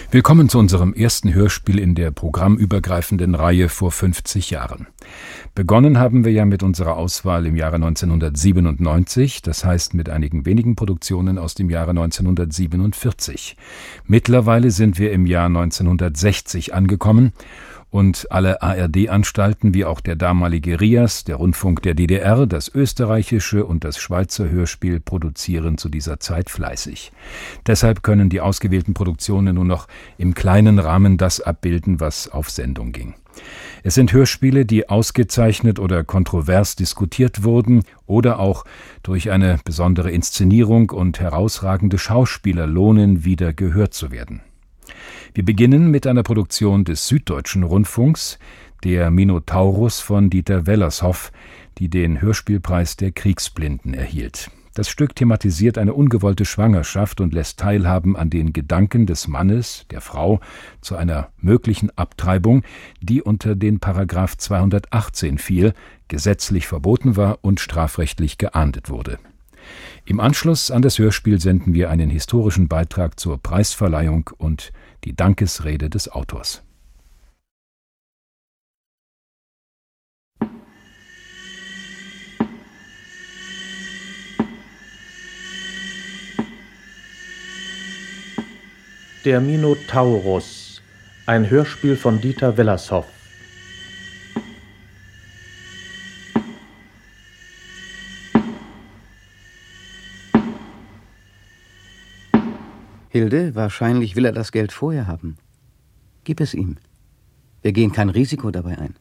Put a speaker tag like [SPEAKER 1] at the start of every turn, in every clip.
[SPEAKER 1] Willkommen zu unserem ersten Hörspiel in der programmübergreifenden Reihe vor 50 Jahren. Begonnen haben wir ja mit unserer Auswahl im Jahre 1997, das heißt mit einigen wenigen Produktionen aus dem Jahre 1947. Mittlerweile sind wir im Jahr 1960 angekommen und alle ARD-Anstalten wie auch der damalige RIAS, der Rundfunk der DDR, das österreichische und das Schweizer Hörspiel produzieren zu dieser Zeit fleißig. Deshalb können die ausgewählten Produktionen nur noch im kleinen Rahmen das abbilden, was auf Sendung ging. Es sind Hörspiele, die ausgezeichnet oder kontrovers diskutiert wurden oder auch durch eine besondere Inszenierung und herausragende Schauspieler lohnen, wieder gehört zu werden. Wir beginnen mit einer Produktion des Süddeutschen Rundfunks, der Minotaurus von Dieter Wellershoff, die den Hörspielpreis der Kriegsblinden erhielt. Das Stück thematisiert eine ungewollte Schwangerschaft und lässt teilhaben an den Gedanken des Mannes, der Frau, zu einer möglichen Abtreibung, die unter den Paragraph 218 fiel, gesetzlich verboten war und strafrechtlich geahndet wurde. Im Anschluss an das Hörspiel senden wir einen historischen Beitrag zur Preisverleihung und die Dankesrede des Autors.
[SPEAKER 2] Der Minotaurus, ein Hörspiel von Dieter Wellershoff.
[SPEAKER 3] Hilde, wahrscheinlich will er das Geld vorher haben. Gib es ihm. Wir gehen kein Risiko dabei ein.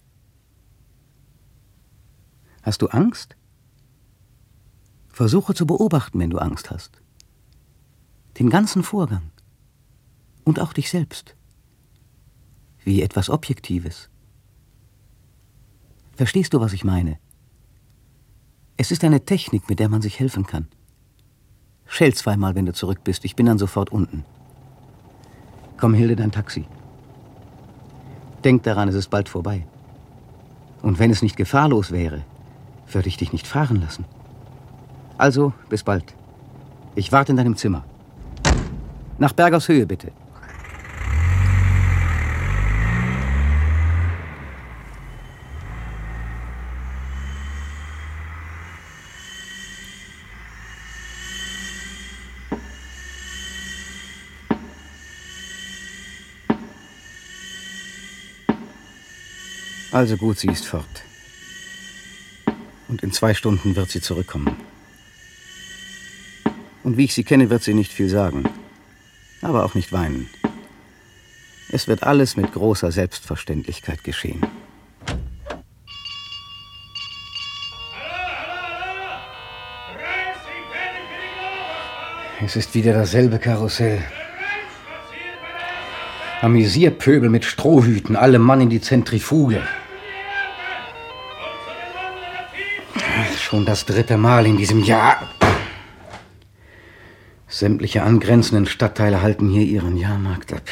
[SPEAKER 3] Hast du Angst? Versuche zu beobachten, wenn du Angst hast. Den ganzen Vorgang. Und auch dich selbst. Wie etwas Objektives. Verstehst du, was ich meine? Es ist eine Technik, mit der man sich helfen kann. Schell zweimal, wenn du zurück bist. Ich bin dann sofort unten. Komm, Hilde, dein Taxi. Denk daran, es ist bald vorbei. Und wenn es nicht gefahrlos wäre, würde ich dich nicht fahren lassen. Also, bis bald. Ich warte in deinem Zimmer. Nach Bergers Höhe, bitte. Also gut, sie ist fort. Und in 2 Stunden wird sie zurückkommen. Und wie ich sie kenne, wird sie nicht viel sagen. Aber auch nicht weinen. Es wird alles mit großer Selbstverständlichkeit geschehen. Es ist wieder dasselbe Karussell. Amüsierpöbel mit Strohhüten, alle Mann in die Zentrifuge. Schon das 3. Mal in diesem Jahr. Sämtliche angrenzenden Stadtteile halten hier ihren Jahrmarkt ab.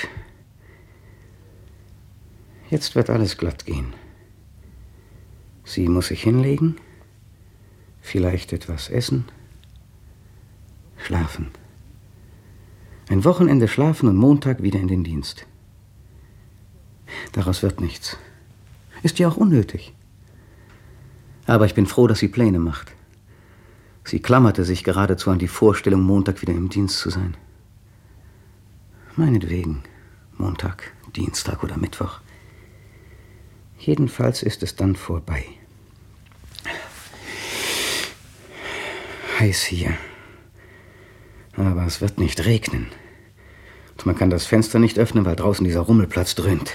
[SPEAKER 3] Jetzt wird alles glatt gehen. Sie muss sich hinlegen, vielleicht etwas essen, schlafen. Ein Wochenende schlafen und Montag wieder in den Dienst. Daraus wird nichts. Ist ja auch unnötig. Aber ich bin froh, dass sie Pläne macht. Sie klammerte sich geradezu an die Vorstellung, Montag wieder im Dienst zu sein. Meinetwegen, Montag, Dienstag oder Mittwoch. Jedenfalls ist es dann vorbei. Heiß hier. Aber es wird nicht regnen. Und man kann das Fenster nicht öffnen, weil draußen dieser Rummelplatz dröhnt.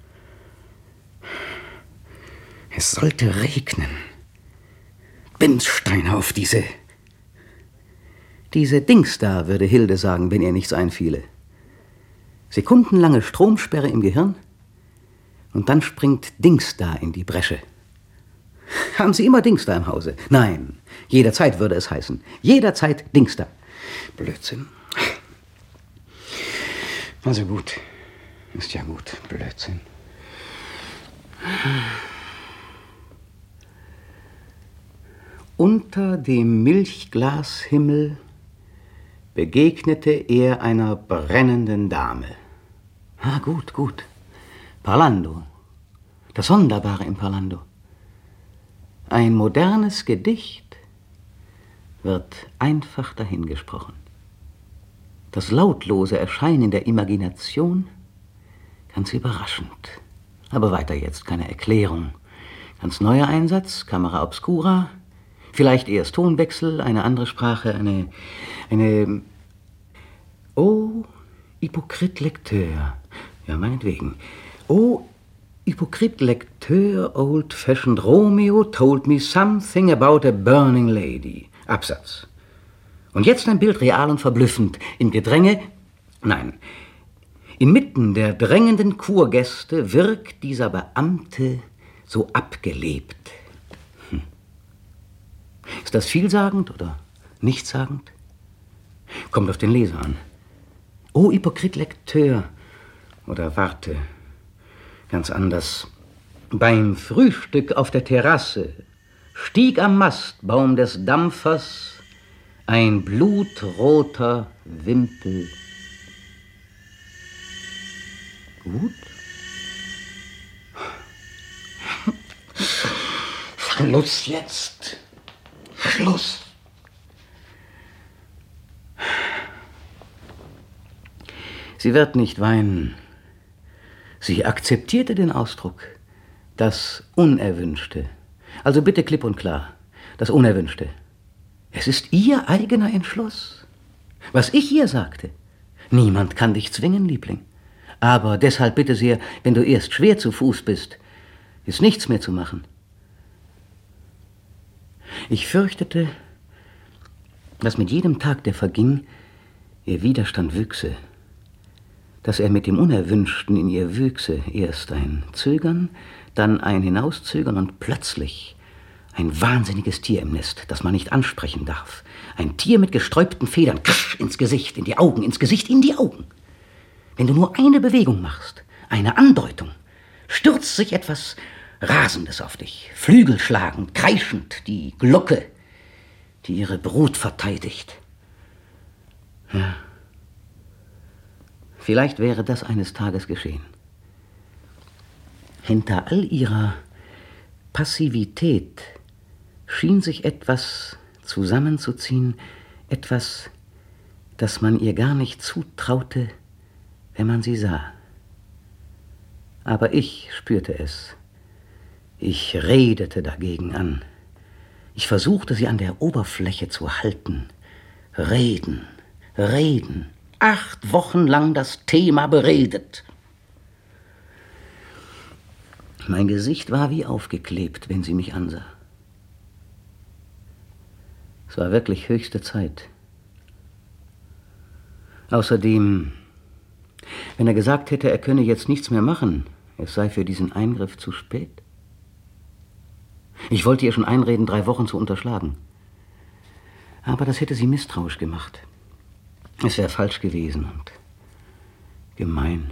[SPEAKER 3] Es sollte regnen. Bimsstein auf diese Dings da, würde Hilde sagen, wenn ihr nichts einfiele. Sekundenlange Stromsperre im Gehirn und dann springt Dings da in die Bresche. Haben Sie immer Dings da im Hause? Nein, jederzeit würde es heißen. Jederzeit Dings da. Blödsinn. Also gut. Ist ja gut. Blödsinn. Unter dem Milchglashimmel begegnete er einer brennenden Dame. Ah, gut, gut. Parlando. Das Sonderbare im Parlando. Ein modernes Gedicht wird einfach dahingesprochen. Das lautlose Erscheinen der Imagination ganz überraschend. Aber weiter jetzt, keine Erklärung. Ganz neuer Einsatz, Camera Obscura, vielleicht erst Tonwechsel, eine andere Sprache, eine... Oh, Hypocrite Lecteur. Ja, meinetwegen. Oh, Hypocrite Lecteur, old-fashioned Romeo told me something about a burning lady. Absatz. Und jetzt ein Bild real und verblüffend. Im Gedränge, nein, inmitten der drängenden Kurgäste wirkt dieser Beamte so abgelebt. Ist das vielsagend oder nichtssagend? Kommt auf den Leser an. Oh, Hypocrite Lecteur. Oder warte, ganz anders. Beim Frühstück auf der Terrasse stieg am Mastbaum des Dampfers ein blutroter Wimpel. Gut? Schluss jetzt. Schluss. Sie wird nicht weinen. Sie akzeptierte den Ausdruck. Das Unerwünschte. Also bitte klipp und klar. Das Unerwünschte. Es ist ihr eigener Entschluss. Was ich ihr sagte. Niemand kann dich zwingen, Liebling. Aber deshalb bitte sehr, wenn du erst schwer zu Fuß bist, ist nichts mehr zu machen. Ich fürchtete, dass mit jedem Tag, der verging, ihr Widerstand wüchse. Dass er mit dem Unerwünschten in ihr wüchse. Erst ein Zögern, dann ein Hinauszögern und plötzlich ein wahnsinniges Tier im Nest, das man nicht ansprechen darf. Ein Tier mit gesträubten Federn, krasch, ins Gesicht, in die Augen, ins Gesicht, in die Augen. Wenn du nur eine Bewegung machst, eine Andeutung, stürzt sich etwas Rasendes auf dich, flügelschlagend, kreischend, die Glocke, die ihre Brut verteidigt. Ja. Vielleicht wäre das eines Tages geschehen. Hinter all ihrer Passivität schien sich etwas zusammenzuziehen, etwas, das man ihr gar nicht zutraute, wenn man sie sah. Aber ich spürte es. Ich redete dagegen an. Ich versuchte, sie an der Oberfläche zu halten. Reden, reden. 8 Wochen lang das Thema beredet. Mein Gesicht war wie aufgeklebt, wenn sie mich ansah. Es war wirklich höchste Zeit. Außerdem, wenn er gesagt hätte, er könne jetzt nichts mehr machen, es sei für diesen Eingriff zu spät. Ich wollte ihr schon einreden, 3 Wochen zu unterschlagen. Aber das hätte sie misstrauisch gemacht. Es wäre falsch gewesen und gemein.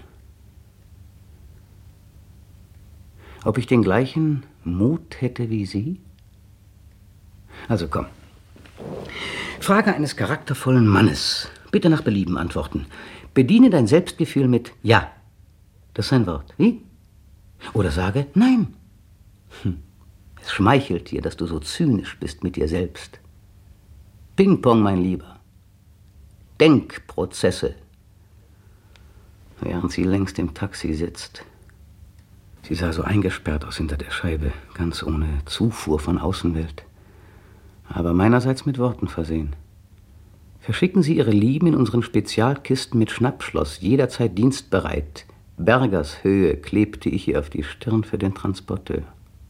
[SPEAKER 3] Ob ich den gleichen Mut hätte wie sie? Also komm. Frage eines charaktervollen Mannes. Bitte nach Belieben antworten. Bediene dein Selbstgefühl mit Ja. Das ist ein Wort. Wie? Oder sage Nein. Es schmeichelt dir, dass du so zynisch bist mit dir selbst. Ping-Pong, mein Lieber. Denkprozesse. Während sie längst im Taxi sitzt. Sie sah so eingesperrt aus hinter der Scheibe, ganz ohne Zufuhr von Außenwelt. Aber meinerseits mit Worten versehen. Verschicken Sie Ihre Lieben in unseren Spezialkisten mit Schnappschloss, jederzeit dienstbereit. Bergers Höhe klebte ich ihr auf die Stirn für den Transporteur.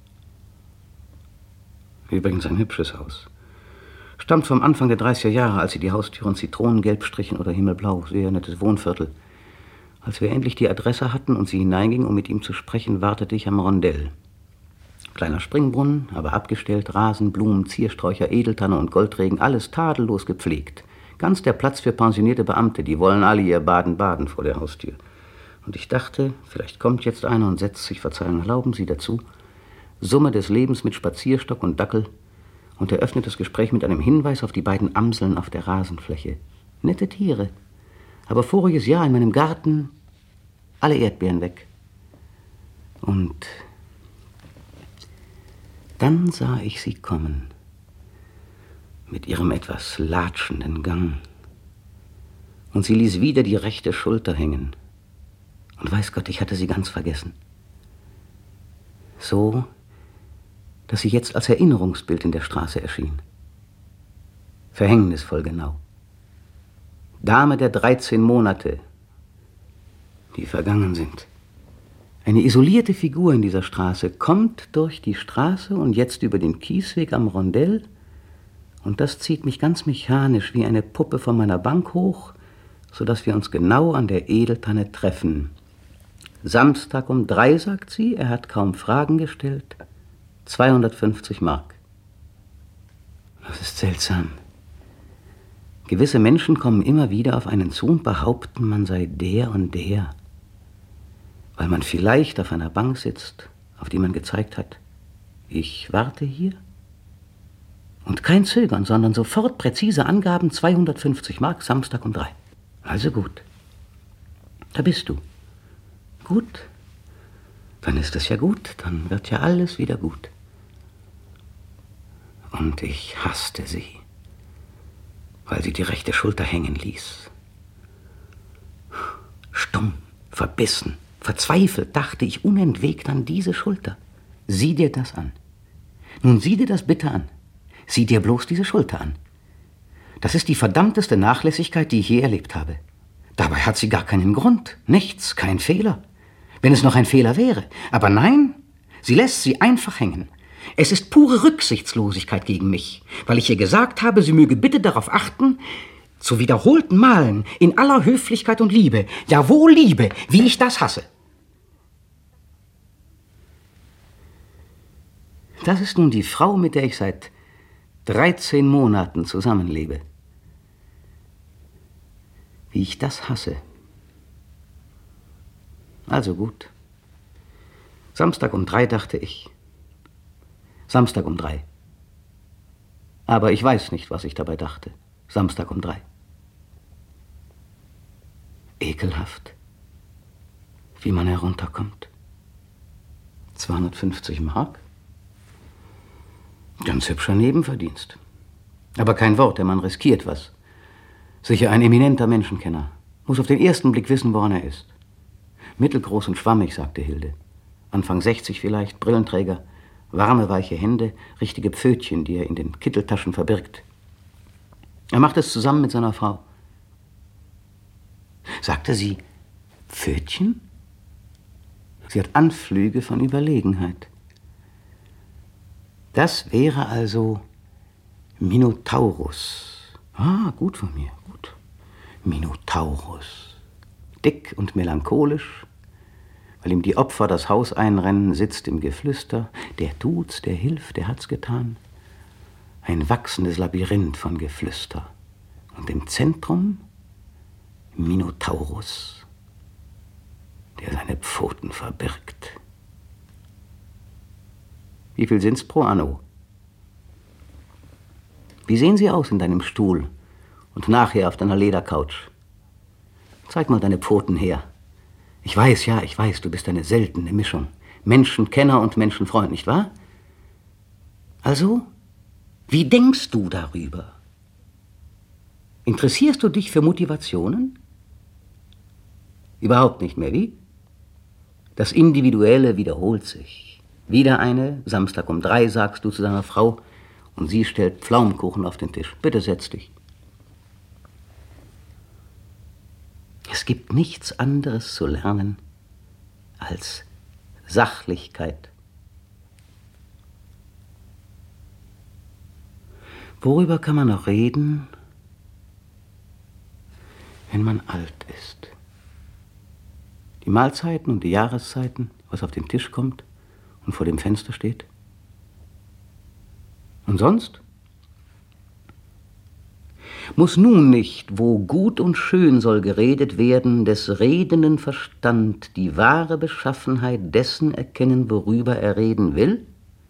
[SPEAKER 3] Übrigens ein hübsches Haus. Stammt vom Anfang der 30er Jahre, als sie die Haustüren Zitronengelb strichen oder Himmelblau. Sehr nettes Wohnviertel. Als wir endlich die Adresse hatten und sie hineinging, um mit ihm zu sprechen, wartete ich am Rondell. Kleiner Springbrunnen, aber abgestellt, Rasen, Blumen, Ziersträucher, Edeltanne und Goldregen, alles tadellos gepflegt. Ganz der Platz für pensionierte Beamte, die wollen alle ihr Baden-Baden vor der Haustür. Und ich dachte, vielleicht kommt jetzt einer und setzt sich, Verzeihung erlauben Sie, dazu. Summe des Lebens mit Spazierstock und Dackel und eröffnet das Gespräch mit einem Hinweis auf die beiden Amseln auf der Rasenfläche. Nette Tiere. Aber voriges Jahr in meinem Garten alle Erdbeeren weg. Und dann sah ich sie kommen, mit ihrem etwas latschenden Gang. Und sie ließ wieder die rechte Schulter hängen. Und weiß Gott, ich hatte sie ganz vergessen. So, dass sie jetzt als Erinnerungsbild in der Straße erschien. Verhängnisvoll genau. Dame der 13 Monate, die vergangen sind. Eine isolierte Figur in dieser Straße kommt durch die Straße und jetzt über den Kiesweg am Rondell. Und das zieht mich ganz mechanisch wie eine Puppe von meiner Bank hoch, sodass wir uns genau an der Edeltanne treffen. Samstag um 3, sagt sie, er hat kaum Fragen gestellt. 250 Mark. Das ist seltsam. Gewisse Menschen kommen immer wieder auf einen zu und behaupten, man sei der und der. Weil man vielleicht auf einer Bank sitzt, auf die man gezeigt hat, ich warte hier. Und kein Zögern, sondern sofort präzise Angaben, 250 Mark, Samstag um 3. Also gut. Da bist du. Gut. Dann ist es ja gut, dann wird ja alles wieder gut. Und ich hasste sie, weil sie die rechte Schulter hängen ließ. Stumm, verbissen, verzweifelt dachte ich unentwegt an diese Schulter. Sieh dir das an. Nun sieh dir das bitte an. Sieh dir bloß diese Schulter an. Das ist die verdammteste Nachlässigkeit, die ich je erlebt habe. Dabei hat sie gar keinen Grund, nichts, kein Fehler. Wenn es noch ein Fehler wäre. Aber nein, sie lässt sie einfach hängen. Es ist pure Rücksichtslosigkeit gegen mich, weil ich ihr gesagt habe, sie möge bitte darauf achten, zu wiederholten Malen, in aller Höflichkeit und Liebe, jawohl Liebe, wie ich das hasse. Das ist nun die Frau, mit der ich seit 13 Monaten zusammenlebe. Wie ich das hasse. Also gut. Samstag um 3, dachte ich. Samstag um 3. Aber ich weiß nicht, was ich dabei dachte. Samstag um 3. Ekelhaft, wie man herunterkommt. 250 Mark? Ganz hübscher Nebenverdienst. Aber kein Wort, der Mann riskiert was. Sicher ein eminenter Menschenkenner. Muss auf den ersten Blick wissen, woran er ist. Mittelgroß und schwammig, sagte Hilde. Anfang 60 vielleicht, Brillenträger, warme, weiche Hände, richtige Pfötchen, die er in den Kitteltaschen verbirgt. Er macht es zusammen mit seiner Frau. Sagte sie Pfötchen? Sie hat Anflüge von Überlegenheit. Das wäre also Minotaurus. Ah, gut von mir, gut. Minotaurus. Dick und melancholisch, weil ihm die Opfer das Haus einrennen, sitzt im Geflüster. Der tut's, der hilft, der hat's getan. Ein wachsendes Labyrinth von Geflüster. Und im Zentrum Minotaurus, der seine Pfoten verbirgt. Wie viel sind's pro Anno? Wie sehen sie aus in deinem Stuhl und nachher auf deiner Ledercouch? Zeig mal deine Pfoten her. Ich weiß, du bist eine seltene Mischung. Menschenkenner und Menschenfreund, nicht wahr? Also, wie denkst du darüber? Interessierst du dich für Motivationen? Überhaupt nicht mehr, wie? Das Individuelle wiederholt sich. Wieder eine, Samstag um 3, sagst du zu deiner Frau, und sie stellt Pflaumenkuchen auf den Tisch. Bitte setz dich. Es gibt nichts anderes zu lernen als Sachlichkeit. Worüber kann man noch reden, wenn man alt ist? Die Mahlzeiten und die Jahreszeiten, was auf den Tisch kommt und vor dem Fenster steht? Und sonst? Muss nun nicht, wo gut und schön soll geredet werden, des redenden Verstand die wahre Beschaffenheit dessen erkennen, worüber er reden will?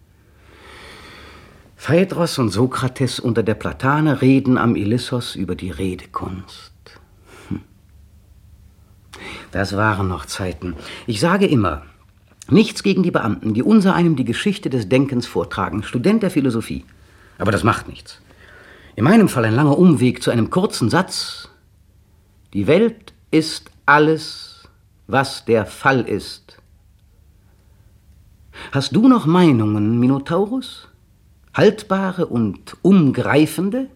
[SPEAKER 3] Phaedros und Sokrates unter der Platane reden am Ilissos über die Redekunst. Das waren noch Zeiten. Ich sage immer, nichts gegen die Beamten, die unsereinem die Geschichte des Denkens vortragen. Student der Philosophie. Aber das macht nichts. In meinem Fall ein langer Umweg zu einem kurzen Satz. Die Welt ist alles, was der Fall ist. Hast du noch Meinungen, Minotaurus? Haltbare und umgreifende?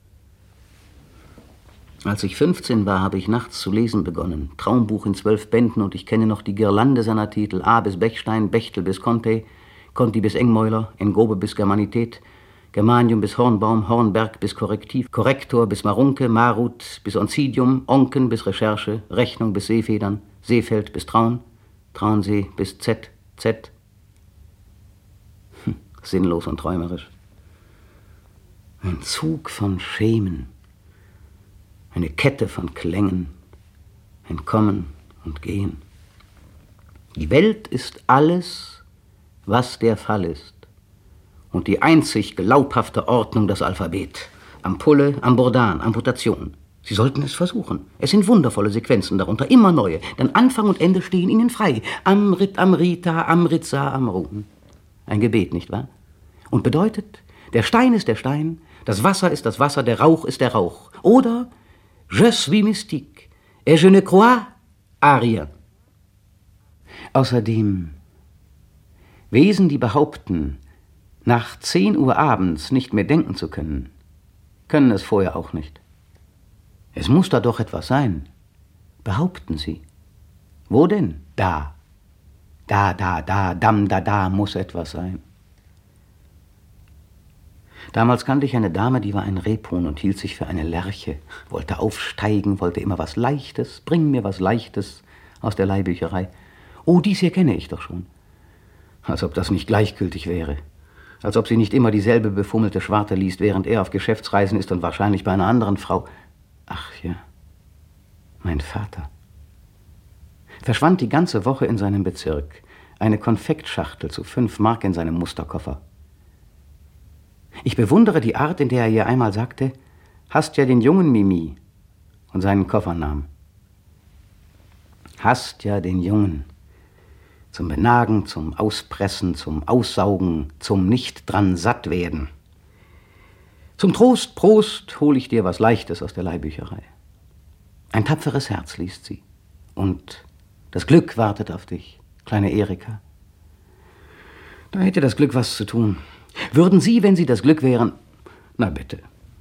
[SPEAKER 3] Als ich 15 war, habe ich nachts zu lesen begonnen. Traumbuch in 12 Bänden und ich kenne noch die Girlande seiner Titel. A bis Bechstein, Bechtel bis Conti, Conti bis Engmäuler, Engobe bis Germanität, Germanium bis Hornbaum, Hornberg bis Korrektiv, Korrektor bis Marunke, Marut bis Oncidium, Onken bis Recherche, Rechnung bis Seefedern, Seefeld bis Traun, Traunsee bis Z. Sinnlos und träumerisch. Ein Zug von Schemen, eine Kette von Klängen, ein Kommen und Gehen. Die Welt ist alles, was der Fall ist. Und die einzig glaubhafte Ordnung das Alphabet. Ampulle, Ambordan, Amputation. Sie sollten es versuchen. Es sind wundervolle Sequenzen darunter, immer neue. Denn Anfang und Ende stehen ihnen frei. Amrit, Amrita, Amritsa, Amrun. Ein Gebet, nicht wahr? Und bedeutet, der Stein ist der Stein, das Wasser ist das Wasser, der Rauch ist der Rauch. Oder Je suis mystique et je ne crois à rien. Außerdem, Wesen, die behaupten, nach 10 Uhr abends nicht mehr denken zu können, können es vorher auch nicht. Es muss da doch etwas sein. Behaupten Sie. Wo denn? Da. Da muss etwas sein. Damals kannte ich eine Dame, die war ein Rebhuhn und hielt sich für eine Lerche, wollte aufsteigen, wollte immer was Leichtes, bring mir was Leichtes aus der Leihbücherei. Oh, dies hier kenne ich doch schon. Als ob das nicht gleichgültig wäre. Als ob sie nicht immer dieselbe befummelte Schwarte liest, während er auf Geschäftsreisen ist und wahrscheinlich bei einer anderen Frau. Ach ja, mein Vater. Verschwand die ganze Woche in seinem Bezirk. Eine Konfektschachtel zu 5 Mark in seinem Musterkoffer. Ich bewundere die Art, in der er ihr einmal sagte, hast ja den jungen Mimi, und seinen Koffer nahm. Hast ja den Jungen. Zum Benagen, zum Auspressen, zum Aussaugen, zum nicht dran satt werden. Zum Trost, Prost, hol ich dir was Leichtes aus der Leihbücherei. Ein tapferes Herz liest sie. Und das Glück wartet auf dich, kleine Erika. Da hätte das Glück was zu tun. Würden Sie, wenn Sie das Glück wären... Na bitte.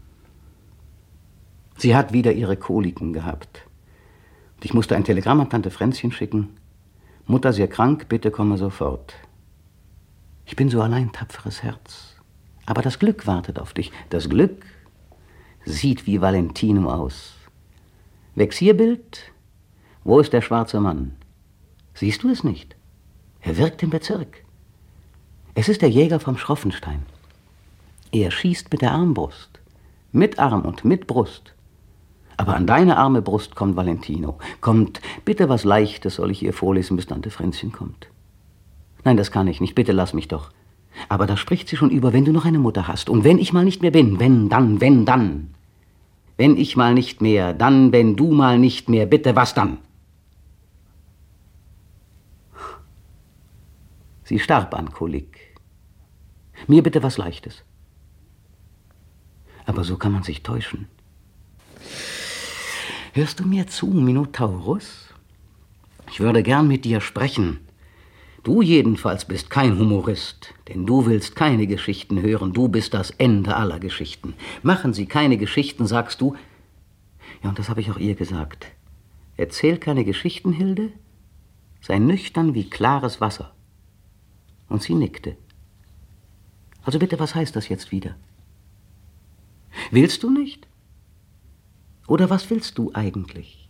[SPEAKER 3] Sie hat wieder ihre Koliken gehabt. Und ich musste ein Telegramm an Tante Fränzchen schicken. Mutter sehr krank, bitte komme sofort. Ich bin so allein, tapferes Herz. Aber das Glück wartet auf dich. Das Glück sieht wie Valentino aus. Vexierbild, wo ist der schwarze Mann? Siehst du es nicht? Er wirkt im Bezirk. Es ist der Jäger vom Schroffenstein. Er schießt mit der Armbrust. Mit Arm und mit Brust. Aber an deine arme Brust kommt Valentino. Kommt, bitte was Leichtes soll ich ihr vorlesen, bis Tante Fränzchen kommt. Nein, das kann ich nicht, bitte lass mich doch. Aber da spricht sie schon über, wenn du noch eine Mutter hast. Und wenn ich mal nicht mehr bin, wenn dann. Wenn ich mal nicht mehr, dann, wenn du mal nicht mehr, bitte, was dann? Sie starb an Kolik. Mir bitte was Leichtes. Aber so kann man sich täuschen. Hörst du mir zu, Minotaurus? Ich würde gern mit dir sprechen. Du jedenfalls bist kein Humorist, denn du willst keine Geschichten hören. Du bist das Ende aller Geschichten. Machen Sie keine Geschichten, sagst du. Ja, und das habe ich auch ihr gesagt. Erzähl keine Geschichten, Hilde. Sei nüchtern wie klares Wasser. Und sie nickte. Also bitte, was heißt das jetzt wieder? Willst du nicht? Oder was willst du eigentlich?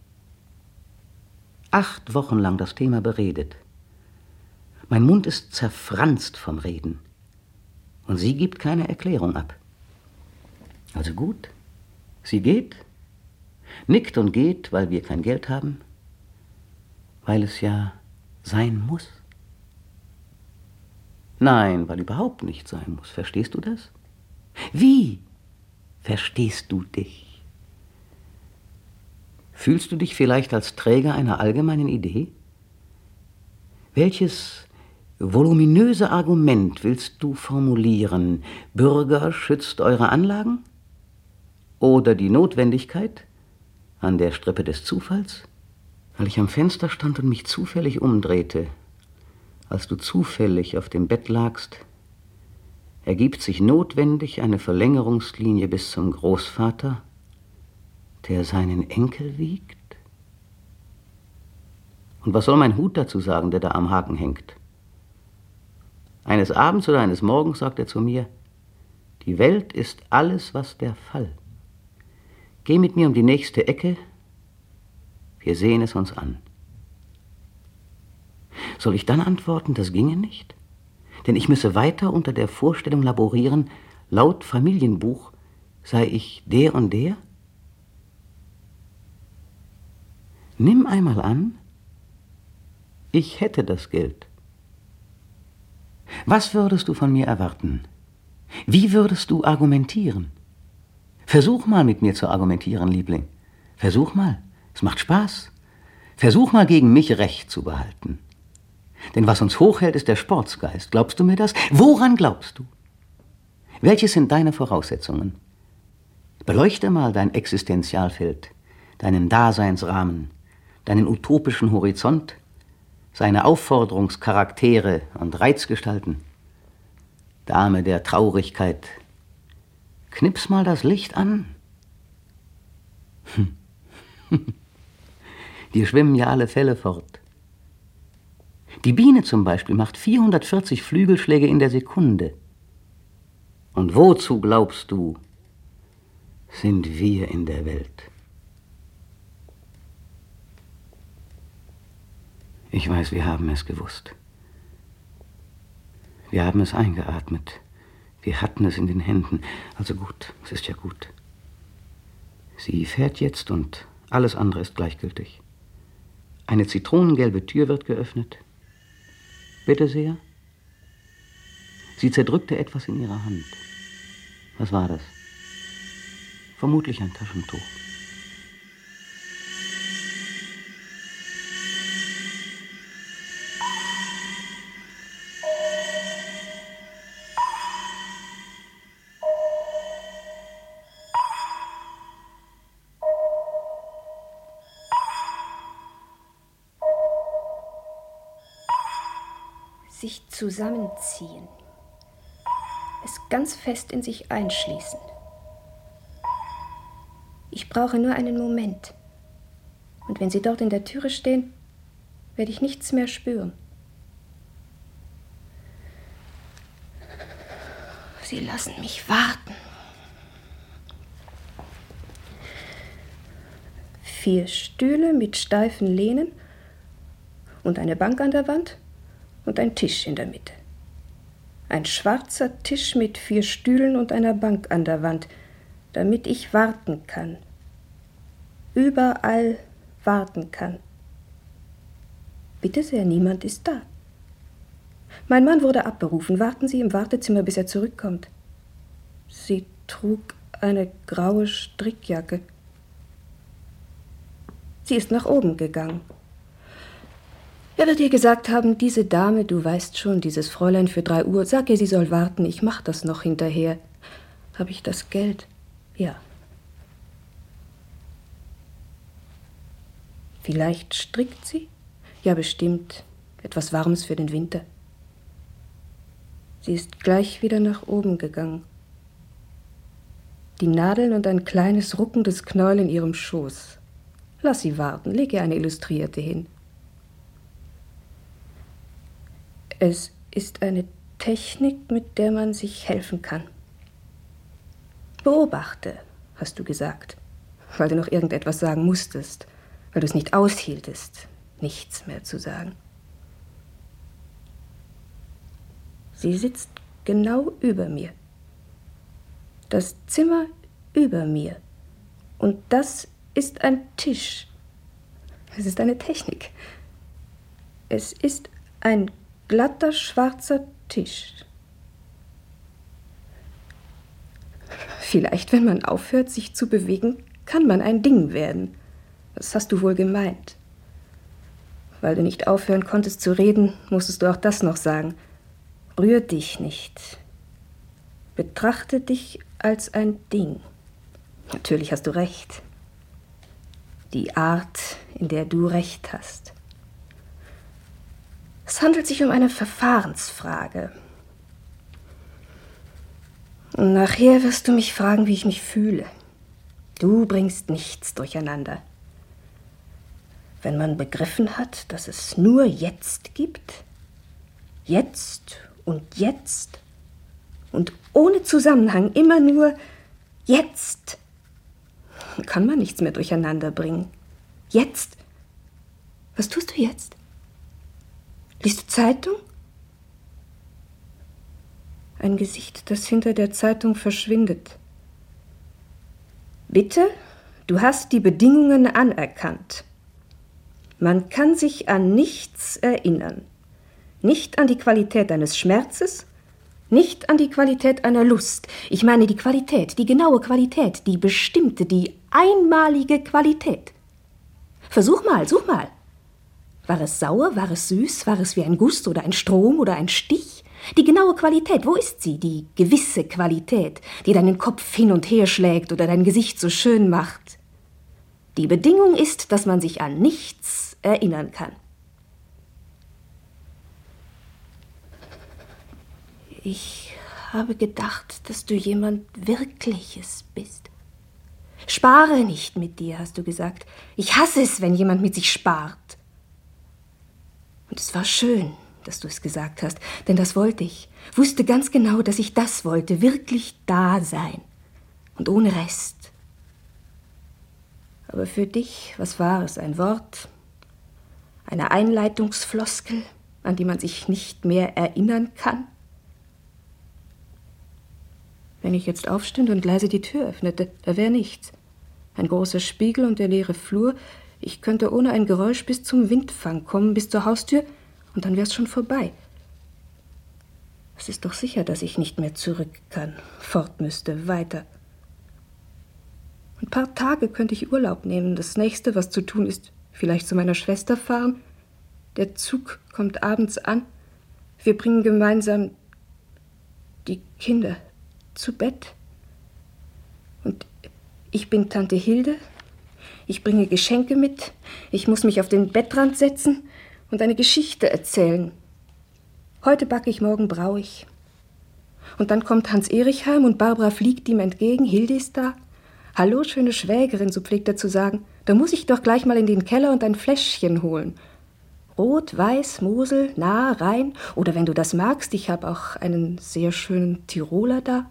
[SPEAKER 3] 8 Wochen lang das Thema beredet. Mein Mund ist zerfranst vom Reden. Und sie gibt keine Erklärung ab. Also gut, sie geht, nickt und geht, weil wir kein Geld haben, weil es ja sein muss. Nein, weil überhaupt nicht sein muss. Verstehst du das? Wie verstehst du dich? Fühlst du dich vielleicht als Träger einer allgemeinen Idee? Welches voluminöse Argument willst du formulieren? Bürger, schützt eure Anlagen? Oder die Notwendigkeit an der Strippe des Zufalls? Weil ich am Fenster stand und mich zufällig umdrehte, als du zufällig auf dem Bett lagst, ergibt sich notwendig eine Verlängerungslinie bis zum Großvater, der seinen Enkel wiegt? Und was soll mein Hut dazu sagen, der da am Haken hängt? Eines Abends oder eines Morgens sagt er zu mir, die Welt ist alles, was der Fall. Geh mit mir um die nächste Ecke, wir sehen es uns an. Soll ich dann antworten, das ginge nicht? Denn ich müsse weiter unter der Vorstellung laborieren, laut Familienbuch sei ich der und der? Nimm einmal an, ich hätte das Geld. Was würdest du von mir erwarten? Wie würdest du argumentieren? Versuch mal mit mir zu argumentieren, Liebling. Versuch mal, es macht Spaß. Versuch mal gegen mich Recht zu behalten. Denn was uns hochhält, ist der Sportsgeist. Glaubst du mir das? Woran glaubst du? Welches sind deine Voraussetzungen? Beleuchte mal dein Existenzialfeld, deinen Daseinsrahmen, deinen utopischen Horizont, seine Aufforderungscharaktere und Reizgestalten. Dame der Traurigkeit, knips mal das Licht an. Dir schwimmen ja alle Fälle fort. Die Biene zum Beispiel macht 440 Flügelschläge in der Sekunde. Und wozu, glaubst du, sind wir in der Welt? Ich weiß, wir haben es gewusst. Wir haben es eingeatmet. Wir hatten es in den Händen. Also gut, es ist ja gut. Sie fährt jetzt und alles andere ist gleichgültig. Eine zitronengelbe Tür wird geöffnet. Bitte sehr. Sie zerdrückte etwas in ihrer Hand. Was war das? Vermutlich ein Taschentuch.
[SPEAKER 4] Sich zusammenziehen, es ganz fest in sich einschließen. Ich brauche nur einen Moment. Und wenn Sie dort in der Türe stehen, werde ich nichts mehr spüren. Sie lassen mich warten. 4 Stühle mit steifen Lehnen und eine Bank an der Wand und ein Tisch in der Mitte. Ein schwarzer Tisch mit 4 Stühlen und einer Bank an der Wand, damit ich warten kann. Überall warten kann. Bitte sehr, niemand ist da. Mein Mann wurde abberufen. Warten Sie im Wartezimmer, bis er zurückkommt. Sie trug eine graue Strickjacke. Sie ist nach oben gegangen. Er wird ihr gesagt haben, diese Dame, du weißt schon, dieses Fräulein für 3 Uhr, sag ihr, sie soll warten, ich mach das noch hinterher. Habe ich das Geld? Ja. Vielleicht strickt sie? Ja, bestimmt. Etwas Warmes für den Winter. Sie ist gleich wieder nach oben gegangen. Die Nadeln und ein kleines ruckendes Knäuel in ihrem Schoß. Lass sie warten, leg ihr eine Illustrierte hin. Es ist eine Technik, mit der man sich helfen kann. Beobachte, hast du gesagt, weil du noch irgendetwas sagen musstest, weil du es nicht aushieltest, nichts mehr zu sagen. Sie sitzt genau über mir. Das Zimmer über mir. Und das ist ein Tisch. Es ist eine Technik. Es ist ein glatter, schwarzer Tisch. Vielleicht, wenn man aufhört, sich zu bewegen, kann man ein Ding werden. Was hast du wohl gemeint? Weil du nicht aufhören konntest zu reden, musstest du auch das noch sagen. Rühr dich nicht. Betrachte dich als ein Ding. Natürlich hast du recht. Die Art, in der du recht hast. Es handelt sich um eine Verfahrensfrage. Und nachher wirst du mich fragen, wie ich mich fühle. Du bringst nichts durcheinander. Wenn man begriffen hat, dass es nur jetzt gibt, jetzt und ohne Zusammenhang immer nur jetzt, kann man nichts mehr durcheinander bringen. Jetzt? Was tust du jetzt? Liest du Zeitung? Ein Gesicht, das hinter der Zeitung verschwindet. Bitte, du hast die Bedingungen anerkannt. Man kann sich an nichts erinnern. Nicht an die Qualität eines Schmerzes, nicht an die Qualität einer Lust. Ich meine die Qualität, die genaue Qualität, die bestimmte, die einmalige Qualität. Versuch mal, such mal. War es sauer, war es süß, war es wie ein Guss oder ein Strom oder ein Stich? Die genaue Qualität, wo ist sie? Die gewisse Qualität, die deinen Kopf hin und her schlägt oder dein Gesicht so schön macht. Die Bedingung ist, dass man sich an nichts erinnern kann. Ich habe gedacht, dass du jemand Wirkliches bist. Spare nicht mit dir, hast du gesagt. Ich hasse es, wenn jemand mit sich spart. Und es war schön, dass du es gesagt hast, denn das wollte ich. Wusste ganz genau, dass ich das wollte, wirklich da sein. Und ohne Rest. Aber für dich, was war es? Ein Wort? Eine Einleitungsfloskel, an die man sich nicht mehr erinnern kann? Wenn ich jetzt aufstünde und leise die Tür öffnete, da wäre nichts. Ein großer Spiegel und der leere Flur. Ich könnte ohne ein Geräusch bis zum Windfang kommen, bis zur Haustür, und dann wär's schon vorbei. Es ist doch sicher, dass ich nicht mehr zurück kann, fort müsste, weiter. Ein paar Tage könnte ich Urlaub nehmen. Das Nächste, was zu tun ist, vielleicht zu meiner Schwester fahren. Der Zug kommt abends an. Wir bringen gemeinsam die Kinder zu Bett. Und ich bin Tante Hilde. Ich bringe Geschenke mit. Ich muss mich auf den Bettrand setzen und eine Geschichte erzählen. Heute backe ich, morgen braue ich. Und dann kommt Hans-Erich heim und Barbara fliegt ihm entgegen. Hilde ist da. Hallo, schöne Schwägerin, so pflegt er zu sagen. Da muss ich doch gleich mal in den Keller und ein Fläschchen holen. Rot, Weiß, Mosel, nah, rein. Oder wenn du das magst, ich habe auch einen sehr schönen Tiroler da.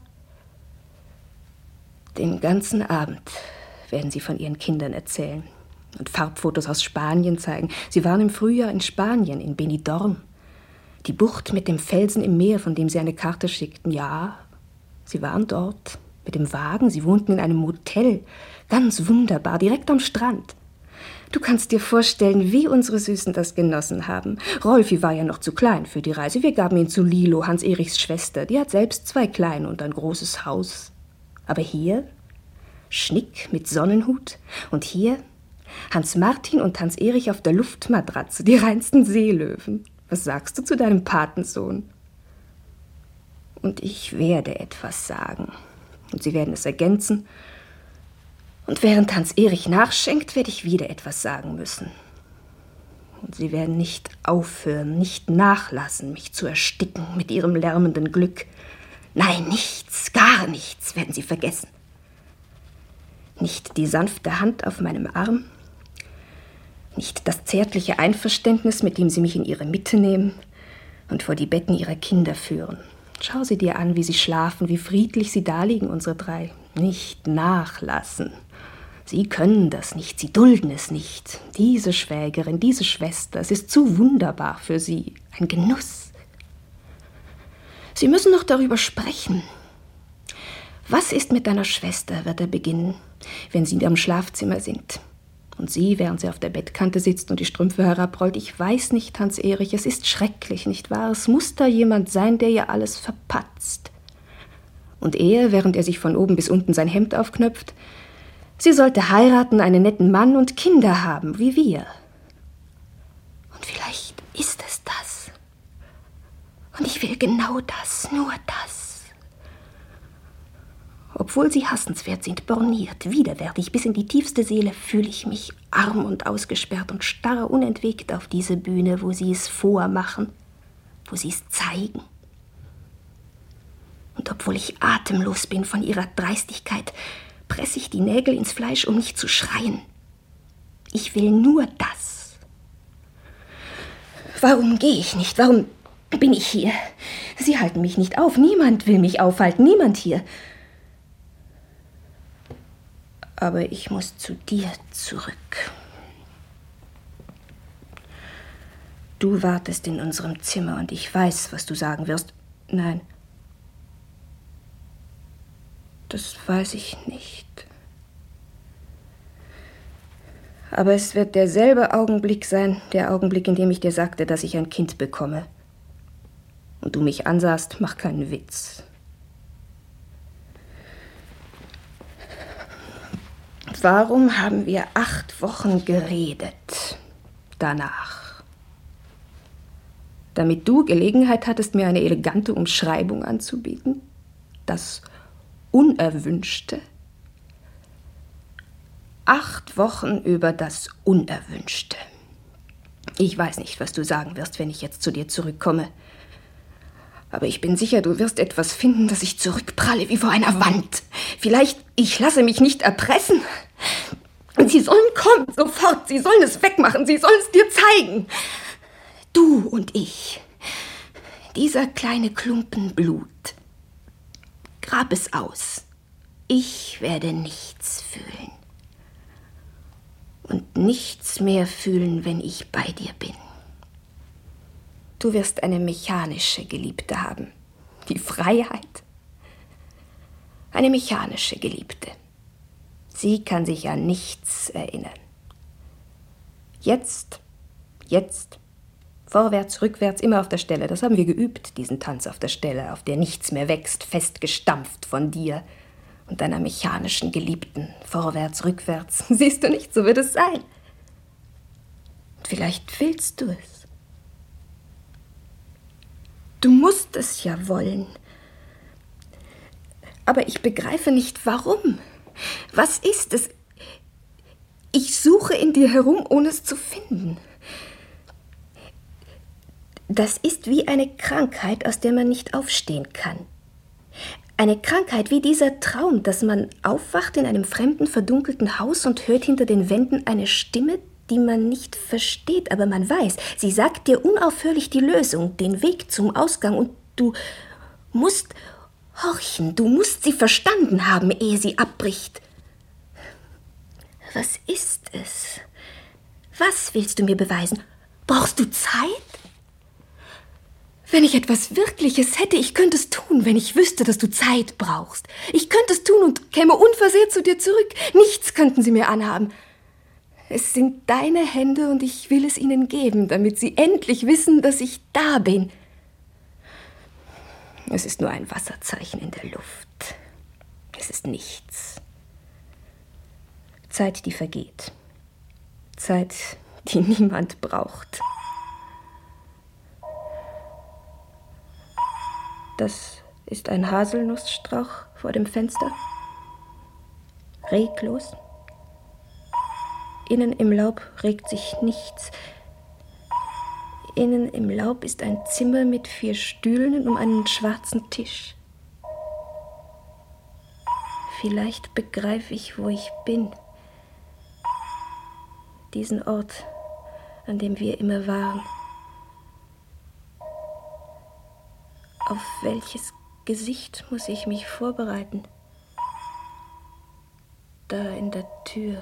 [SPEAKER 4] Den ganzen Abend werden sie von ihren Kindern erzählen und Farbfotos aus Spanien zeigen. Sie waren im Frühjahr in Spanien, in Benidorm. Die Bucht mit dem Felsen im Meer, von dem sie eine Karte schickten. Ja, sie waren dort mit dem Wagen. Sie wohnten in einem Motel. Ganz wunderbar, direkt am Strand. Du kannst dir vorstellen, wie unsere Süßen das genossen haben. Rolfi war ja noch zu klein für die Reise. Wir gaben ihn zu Lilo, Hans-Erichs Schwester. Die hat selbst 2 Kleine und ein großes Haus. Aber hier Schnick mit Sonnenhut und hier Hans-Martin und Hans-Erich auf der Luftmatratze, die reinsten Seelöwen. Was sagst du zu deinem Patensohn? Und ich werde etwas sagen. Und sie werden es ergänzen. Und während Hans-Erich nachschenkt, werde ich wieder etwas sagen müssen. Und sie werden nicht aufhören, nicht nachlassen, mich zu ersticken mit ihrem lärmenden Glück. Nein, nichts, gar nichts werden sie vergessen. Nicht die sanfte Hand auf meinem Arm, nicht das zärtliche Einverständnis, mit dem sie mich in ihre Mitte nehmen und vor die Betten ihrer Kinder führen. Schau sie dir an, wie sie schlafen, wie friedlich sie daliegen, unsere 3. Nicht nachlassen. Sie können das nicht, sie dulden es nicht. Diese Schwägerin, diese Schwester, es ist zu wunderbar für sie. Ein Genuss. Sie müssen noch darüber sprechen. Was ist mit deiner Schwester, wird er beginnen, wenn sie in ihrem Schlafzimmer sind. Und sie, während sie auf der Bettkante sitzt und die Strümpfe herabrollt, ich weiß nicht, Hans-Erich, es ist schrecklich, nicht wahr? Es muss da jemand sein, der ihr alles verpatzt. Und er, während er sich von oben bis unten sein Hemd aufknöpft, Sie sollte heiraten, einen netten Mann und Kinder haben, wie wir. Und vielleicht ist es das. Und ich will genau das, nur das. Obwohl sie hassenswert sind, borniert, widerwärtig, bis in die tiefste Seele, fühle ich mich arm und ausgesperrt und starre unentwegt auf diese Bühne, wo sie es vormachen, wo sie es zeigen. Und obwohl ich atemlos bin von ihrer Dreistigkeit, presse ich die Nägel ins Fleisch, um nicht zu schreien. Ich will nur das. Warum gehe ich nicht? Warum bin ich hier? Sie halten mich nicht auf. Niemand will mich aufhalten. Niemand hier. Aber ich muss zu dir zurück. Du wartest in unserem Zimmer und ich weiß, was du sagen wirst. Nein. Das weiß ich nicht. Aber es wird derselbe Augenblick sein, der Augenblick, in dem ich dir sagte, dass ich ein Kind bekomme. Und du mich ansahst, mach keinen Witz. Warum haben wir 8 Wochen geredet danach? Damit du Gelegenheit hattest, mir eine elegante Umschreibung anzubieten? Das Unerwünschte? 8 Wochen über das Unerwünschte. Ich weiß nicht, was du sagen wirst, wenn ich jetzt zu dir zurückkomme. Aber ich bin sicher, du wirst etwas finden, das ich zurückpralle wie vor einer Wand. Vielleicht, ich lasse mich nicht erpressen. Sie sollen kommen, sofort. Sie sollen es wegmachen. Sie sollen es dir zeigen. Du und ich. Dieser kleine Klumpen Blut. Grab es aus. Ich werde nichts fühlen. Und nichts mehr fühlen, wenn ich bei dir bin. Du wirst eine mechanische Geliebte haben. Die Freiheit. Eine mechanische Geliebte. Sie kann sich an nichts erinnern. Jetzt, vorwärts, rückwärts, immer auf der Stelle. Das haben wir geübt, diesen Tanz auf der Stelle, auf der nichts mehr wächst, festgestampft von dir und deiner mechanischen Geliebten. Vorwärts, rückwärts. Siehst du nicht, so wird es sein. Und vielleicht willst du es. Du musst es ja wollen. Aber ich begreife nicht, warum. Was ist es? Ich suche in dir herum, ohne es zu finden. Das ist wie eine Krankheit, aus der man nicht aufstehen kann. Eine Krankheit wie dieser Traum, dass man aufwacht in einem fremden, verdunkelten Haus und hört hinter den Wänden eine Stimme, die man nicht versteht, aber man weiß, sie sagt dir unaufhörlich die Lösung, den Weg zum Ausgang, und du musst horchen, du musst sie verstanden haben, ehe sie abbricht. Was ist es? Was willst du mir beweisen? Brauchst du Zeit? Wenn ich etwas Wirkliches hätte, ich könnte es tun, wenn ich wüsste, dass du Zeit brauchst. Ich könnte es tun und käme unversehrt zu dir zurück. Nichts könnten sie mir anhaben. Es sind deine Hände und ich will es ihnen geben, damit sie endlich wissen, dass ich da bin. Es ist nur ein Wasserzeichen in der Luft. Es ist nichts. Zeit, die vergeht. Zeit, die niemand braucht. Das ist ein Haselnussstrauch vor dem Fenster. Reglos. Innen im Laub regt sich nichts. Innen im Laub ist ein Zimmer mit 4 Stühlen um einen schwarzen Tisch. Vielleicht begreife ich, wo ich bin. Diesen Ort, an dem wir immer waren. Auf welches Gesicht muss ich mich vorbereiten? Da in der Tür.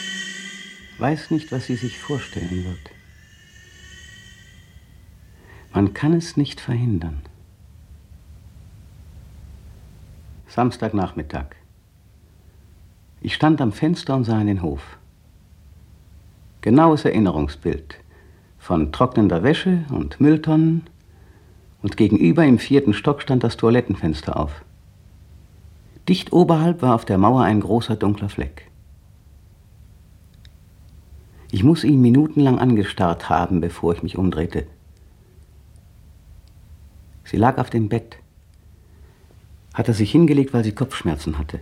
[SPEAKER 3] Weiß nicht, was sie sich vorstellen wird. Man kann es nicht verhindern. Samstagnachmittag. Ich stand am Fenster und sah in den Hof. Genaues Erinnerungsbild von trocknender Wäsche und Mülltonnen, und gegenüber im 4. Stock stand das Toilettenfenster auf. Dicht oberhalb war auf der Mauer ein großer dunkler Fleck. Ich muss ihn minutenlang angestarrt haben, bevor ich mich umdrehte. Sie lag auf dem Bett, hatte sich hingelegt, weil sie Kopfschmerzen hatte.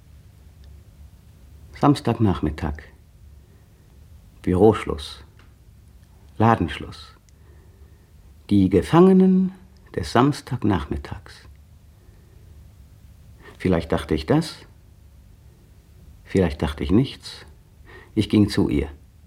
[SPEAKER 3] Samstagnachmittag. Büroschluss. Ladenschluss. Die Gefangenen des Samstagnachmittags. Vielleicht dachte ich das, vielleicht dachte ich nichts. Ich ging zu ihr.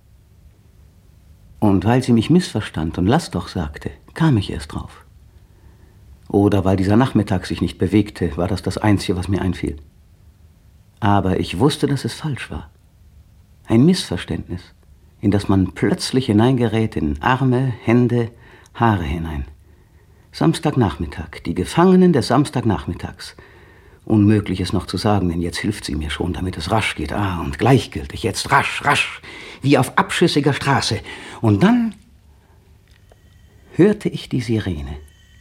[SPEAKER 3] Und weil sie mich missverstand und lass doch sagte, kam ich erst drauf. Oder weil dieser Nachmittag sich nicht bewegte, war das Einzige, was mir einfiel. Aber ich wusste, dass es falsch war. Ein Missverständnis, in das man plötzlich hineingerät, in Arme, Hände, Haare hinein. Samstagnachmittag, die Gefangenen des Samstagnachmittags. Unmöglich es noch zu sagen, denn jetzt hilft sie mir schon, damit es rasch geht. Und gleichgültig, jetzt rasch, rasch, wie auf abschüssiger Straße. Und dann hörte ich die Sirene.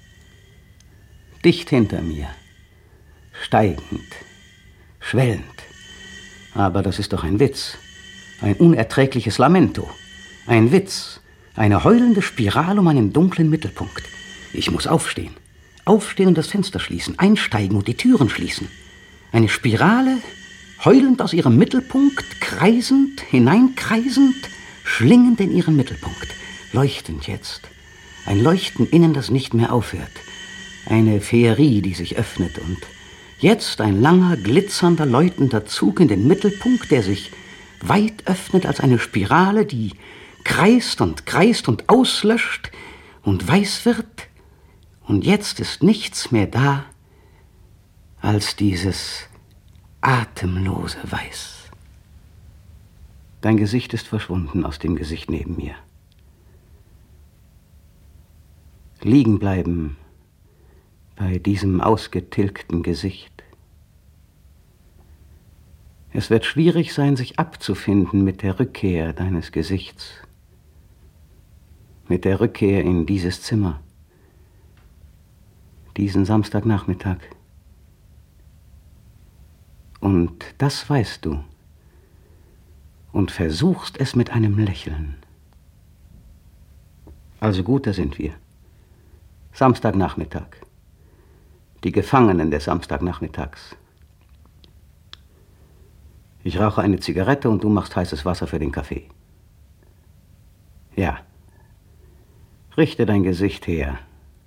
[SPEAKER 3] Dicht hinter mir, steigend, schwellend. Aber das ist doch ein Witz, ein unerträgliches Lamento, ein Witz, eine heulende Spirale um einen dunklen Mittelpunkt. Ich muss aufstehen. Aufstehen und das Fenster schließen, einsteigen und die Türen schließen. Eine Spirale, heulend aus ihrem Mittelpunkt, kreisend, hineinkreisend, schlingend in ihren Mittelpunkt. Leuchtend jetzt. Ein Leuchten innen, das nicht mehr aufhört. Eine Feerie, die sich öffnet. Und jetzt ein langer, glitzernder, läutender Zug in den Mittelpunkt, der sich weit öffnet als eine Spirale, die kreist und auslöscht und weiß wird. Und jetzt ist nichts mehr da als dieses atemlose Weiß. Dein Gesicht ist verschwunden aus dem Gesicht neben mir. Liegen bleiben bei diesem ausgetilgten Gesicht. Es wird schwierig sein, sich abzufinden mit der Rückkehr deines Gesichts, mit der Rückkehr in dieses Zimmer, diesen Samstagnachmittag. Und das weißt du und versuchst es mit einem Lächeln. Also gut, da sind wir. Samstagnachmittag. Die Gefangenen des Samstagnachmittags. Ich rauche eine Zigarette und du machst heißes Wasser für den Kaffee. Ja. Richte dein Gesicht her.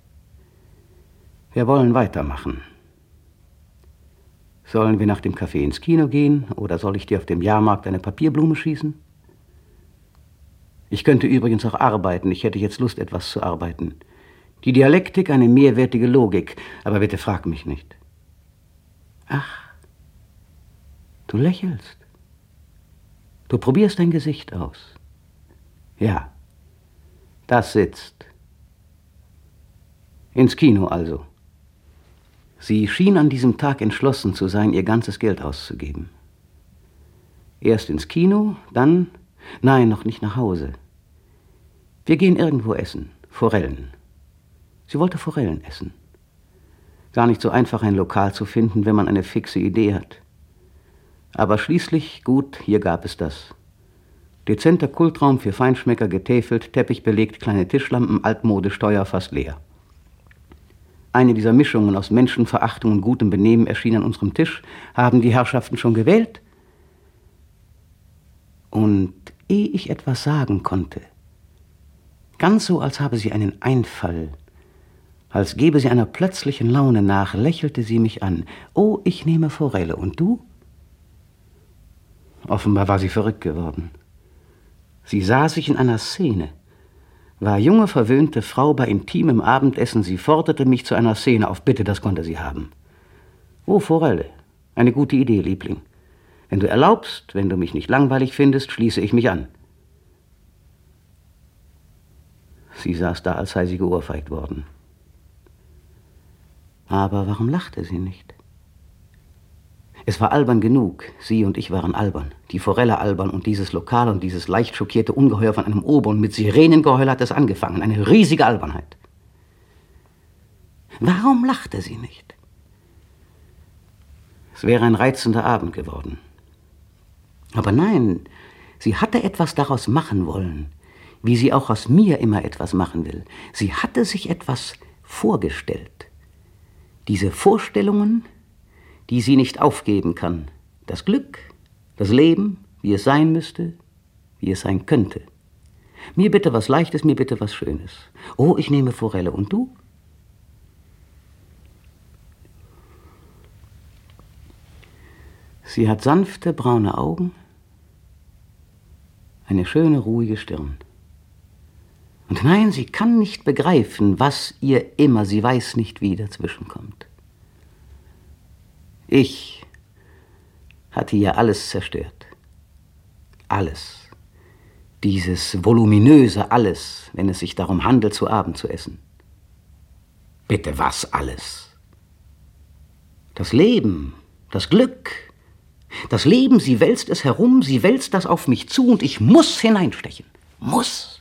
[SPEAKER 3] Wir wollen weitermachen. Sollen wir nach dem Kaffee ins Kino gehen oder soll ich dir auf dem Jahrmarkt eine Papierblume schießen? Ich könnte übrigens auch arbeiten. Ich hätte jetzt Lust, etwas zu arbeiten. Die Dialektik, eine mehrwertige Logik. Aber bitte frag mich nicht. Ach, du lächelst. Du probierst dein Gesicht aus. Ja, das sitzt. Ins Kino also. Sie schien an diesem Tag entschlossen zu sein, ihr ganzes Geld auszugeben. Erst ins Kino, dann... Nein, noch nicht nach Hause. Wir gehen irgendwo essen. Forellen. Sie wollte Forellen essen. Gar nicht so einfach, ein Lokal zu finden, wenn man eine fixe Idee hat. Aber schließlich, gut, hier gab es das. Dezenter Kultraum für Feinschmecker, getäfelt, Teppich belegt, kleine Tischlampen, altmodisch, teuer, fast leer. Eine dieser Mischungen aus Menschenverachtung und gutem Benehmen erschien an unserem Tisch. Haben die Herrschaften schon gewählt? Und ehe ich etwas sagen konnte, ganz so, als habe sie einen Einfall, als gebe sie einer plötzlichen Laune nach, lächelte sie mich an. Oh, ich nehme Forelle. Und du? Offenbar war sie verrückt geworden. Sie sah sich in einer Szene. War junge, verwöhnte Frau bei intimem Abendessen. Sie forderte mich zu einer Szene auf Bitte, das konnte sie haben. Oh, Forelle. Eine gute Idee, Liebling. Wenn du erlaubst, wenn du mich nicht langweilig findest, schließe ich mich an. Sie saß da, als sei sie geohrfeigt worden. Aber warum lachte sie nicht? Es war albern genug. Sie und ich waren albern. Die Forelle albern und dieses Lokal und dieses leicht schockierte Ungeheuer von einem Ober. Und mit Sirenengeheul hat es angefangen. Eine riesige Albernheit. Warum lachte sie nicht? Es wäre ein reizender Abend geworden. Aber nein, sie hatte etwas daraus machen wollen, wie sie auch aus mir immer etwas machen will. Sie hatte sich etwas vorgestellt. Diese Vorstellungen, die sie nicht aufgeben kann. Das Glück, das Leben, wie es sein müsste, wie es sein könnte. Mir bitte was Leichtes, mir bitte was Schönes. Oh, ich nehme Forelle. Und du? Sie hat sanfte, braune Augen, eine schöne, ruhige Stirn. Und nein, sie kann nicht begreifen, was ihr immer, sie weiß nicht, wie dazwischenkommt. Ich hatte ihr alles zerstört. Alles. Dieses voluminöse Alles, wenn es sich darum handelt, zu Abend zu essen. Bitte, was alles? Das Leben, das Glück. Das Leben, sie wälzt es herum, sie wälzt das auf mich zu und ich muss hineinstechen. Muss.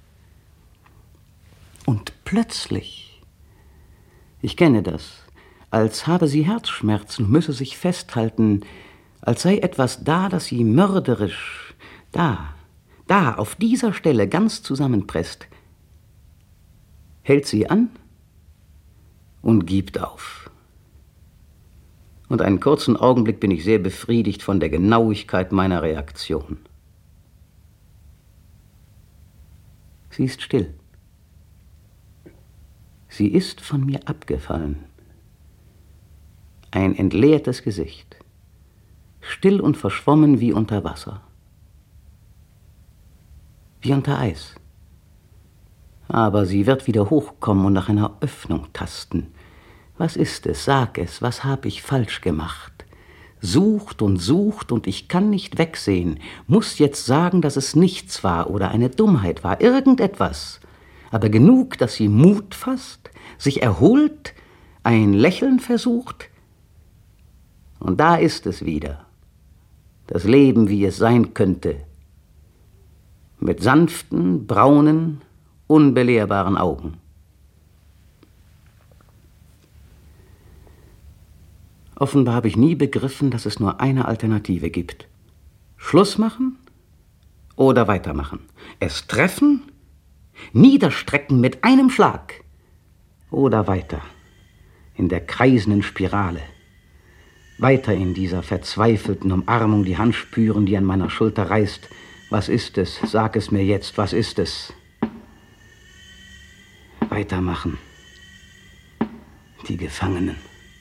[SPEAKER 3] Und plötzlich, ich kenne das, als habe sie Herzschmerzen, müsse sich festhalten, als sei etwas da, das sie mörderisch, da, auf dieser Stelle ganz zusammenpresst, hält sie an und gibt auf. Und einen kurzen Augenblick bin ich sehr befriedigt von der Genauigkeit meiner Reaktion. Sie ist still. Sie ist von mir abgefallen. Ein entleertes Gesicht, still und verschwommen wie unter Wasser. Wie unter Eis. Aber sie wird wieder hochkommen und nach einer Öffnung tasten. Was ist es? Sag es, was habe ich falsch gemacht? Sucht und ich kann nicht wegsehen, muss jetzt sagen, dass es nichts war oder eine Dummheit war, irgendetwas. Aber genug, dass sie Mut fasst, sich erholt, ein Lächeln versucht. Und da ist es wieder, das Leben, wie es sein könnte, mit sanften, braunen, unbelehrbaren Augen. Offenbar habe ich nie begriffen, dass es nur eine Alternative gibt. Schluss machen oder weitermachen. Es treffen, niederstrecken mit einem Schlag oder weiter in der kreisenden Spirale. Weiter in dieser verzweifelten Umarmung, die Hand spüren, die an meiner Schulter reißt. Was ist es? Sag es mir jetzt, was ist es? Weitermachen. Die Gefangenen.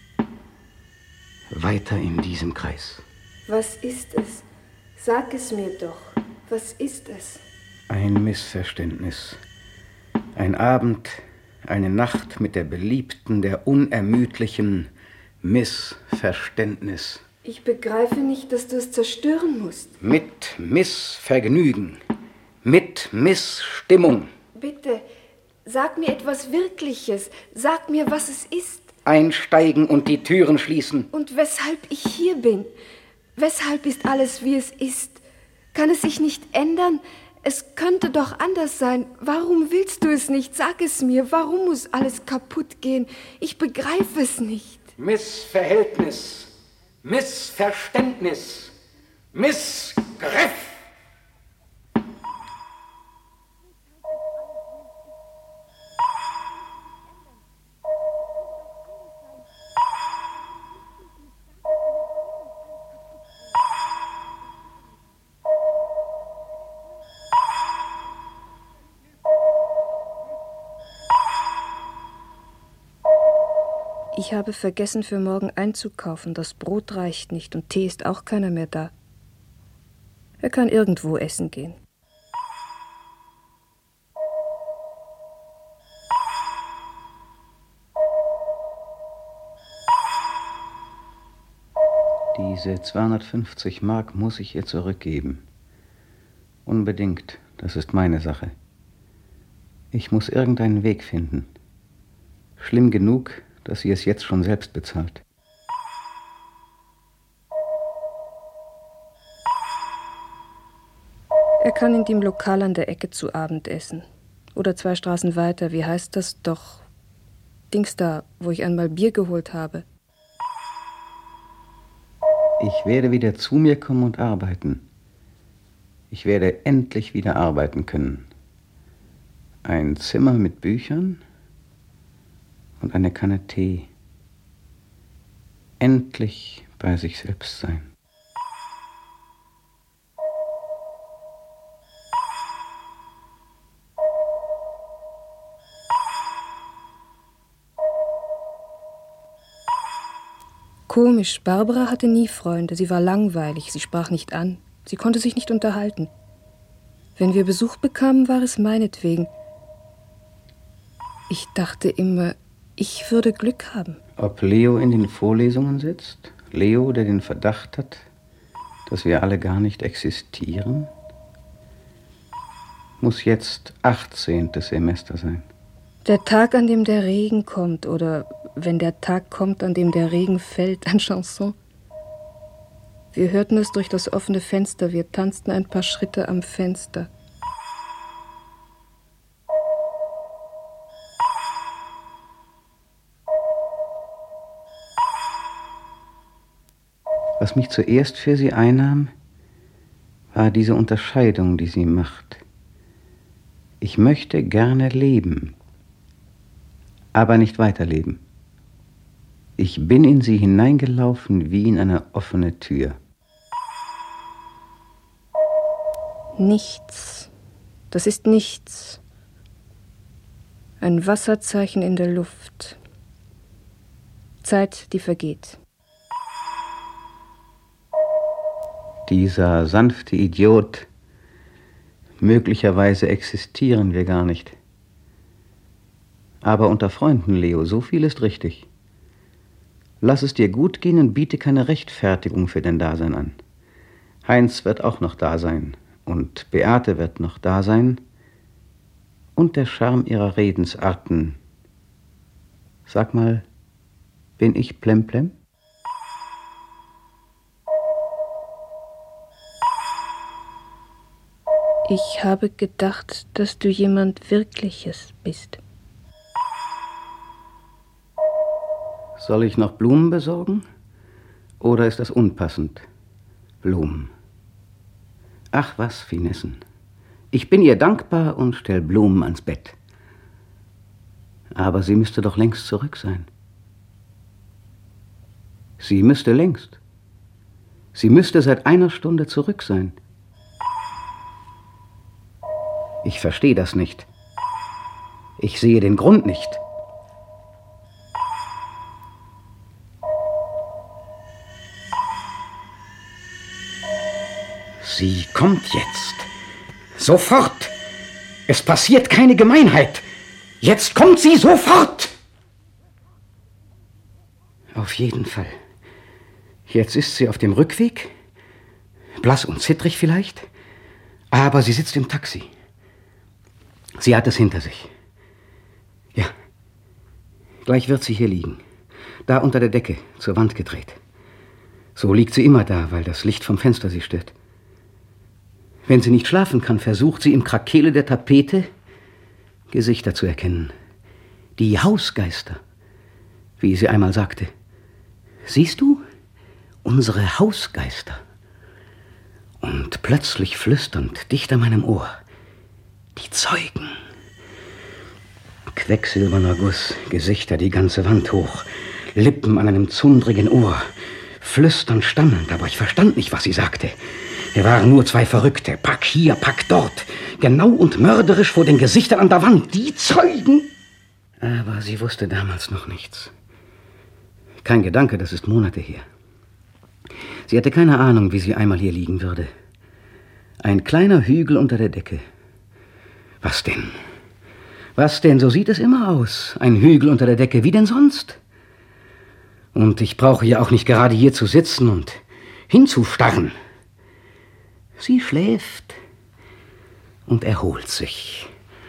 [SPEAKER 3] Weiter in diesem Kreis.
[SPEAKER 4] Was ist es? Sag es mir doch. Was ist es?
[SPEAKER 3] Ein Missverständnis. Ein Abend, eine Nacht mit der Beliebten, der unermüdlichen Missverständnis.
[SPEAKER 4] Ich begreife nicht, dass du es zerstören musst.
[SPEAKER 3] Mit Missvergnügen. Mit Missstimmung.
[SPEAKER 4] Bitte, sag mir etwas Wirkliches. Sag mir, was es ist.
[SPEAKER 3] Einsteigen und die Türen schließen.
[SPEAKER 4] Und weshalb ich hier bin? Weshalb ist alles, wie es ist? Kann es sich nicht ändern? Es könnte doch anders sein. Warum willst du es nicht? Sag es mir. Warum muss alles kaputt gehen? Ich begreife es nicht.
[SPEAKER 3] Missverhältnis, Missverständnis, Missgriff.
[SPEAKER 4] Ich habe vergessen, für morgen einzukaufen. Das Brot reicht nicht und Tee ist auch keiner mehr da. Er kann irgendwo essen gehen.
[SPEAKER 3] Diese 250 Mark muss ich ihr zurückgeben. Unbedingt, das ist meine Sache. Ich muss irgendeinen Weg finden. Schlimm genug, dass sie es jetzt schon selbst bezahlt.
[SPEAKER 4] Er kann in dem Lokal an der Ecke zu Abend essen. Oder 2 Straßen weiter, wie heißt das doch? Dings da, wo ich einmal Bier geholt habe.
[SPEAKER 3] Ich werde wieder zu mir kommen und arbeiten. Ich werde endlich wieder arbeiten können. Ein Zimmer mit Büchern und eine Kanne Tee. Endlich bei sich selbst sein.
[SPEAKER 4] Komisch, Barbara hatte nie Freunde. Sie war langweilig, sie sprach nicht an. Sie konnte sich nicht unterhalten. Wenn wir Besuch bekamen, war es meinetwegen. Ich dachte immer, ich würde Glück haben.
[SPEAKER 3] Ob Leo in den Vorlesungen sitzt? Leo, der den Verdacht hat, dass wir alle gar nicht existieren? Muss jetzt 18. Semester sein.
[SPEAKER 4] Der Tag, an dem der Regen kommt, oder wenn der Tag kommt, an dem der Regen fällt, ein Chanson. Wir hörten es durch das offene Fenster, wir tanzten ein paar Schritte am Fenster.
[SPEAKER 3] Was mich zuerst für sie einnahm, war diese Unterscheidung, die sie macht. Ich möchte gerne leben, aber nicht weiterleben. Ich bin in sie hineingelaufen wie in eine offene Tür.
[SPEAKER 4] Nichts. Das ist nichts. Ein Wasserzeichen in der Luft. Zeit, die vergeht.
[SPEAKER 3] Dieser sanfte Idiot. Möglicherweise existieren wir gar nicht. Aber unter Freunden, Leo, so viel ist richtig. Lass es dir gut gehen und biete keine Rechtfertigung für dein Dasein an. Heinz wird auch noch da sein und Beate wird noch da sein und der Charme ihrer Redensarten. Sag mal, bin ich Plemplem?
[SPEAKER 4] Ich habe gedacht, dass du jemand Wirkliches bist.
[SPEAKER 3] Soll ich noch Blumen besorgen? Oder ist das unpassend? Blumen. Ach was, Finessen. Ich bin ihr dankbar und stell Blumen ans Bett. Aber sie müsste doch längst zurück sein. Sie müsste längst. Sie müsste seit 1 Stunde zurück sein. Ich verstehe das nicht. Ich sehe den Grund nicht. Sie kommt jetzt. Sofort. Es passiert keine Gemeinheit. Jetzt kommt sie sofort. Auf jeden Fall. Jetzt ist sie auf dem Rückweg. Blass und zittrig vielleicht. Aber sie sitzt im Taxi. Sie hat es hinter sich. Ja. Gleich wird sie hier liegen. Da unter der Decke, zur Wand gedreht. So liegt sie immer da, weil das Licht vom Fenster sie stört. Wenn sie nicht schlafen kann, versucht sie im Krakele der Tapete Gesichter zu erkennen. Die Hausgeister, wie sie einmal sagte. Siehst du? Unsere Hausgeister. Und plötzlich flüsternd, dicht an meinem Ohr. Die Zeugen. Quecksilberner Guss, Gesichter die ganze Wand hoch, Lippen an einem zundrigen Ohr, flüsternd, stammelnd, aber ich verstand nicht, was sie sagte. Wir waren nur 2 Verrückte, Pack hier, Pack dort, genau und mörderisch vor den Gesichtern an der Wand, die Zeugen. Aber sie wusste damals noch nichts. Kein Gedanke, das ist Monate her. Sie hatte keine Ahnung, wie sie einmal hier liegen würde. Ein kleiner Hügel unter der Decke. Was denn? Was denn? So sieht es immer aus. Ein Hügel unter der Decke, wie denn sonst? Und ich brauche ja auch nicht gerade hier zu sitzen und hinzustarren. Sie schläft und erholt sich.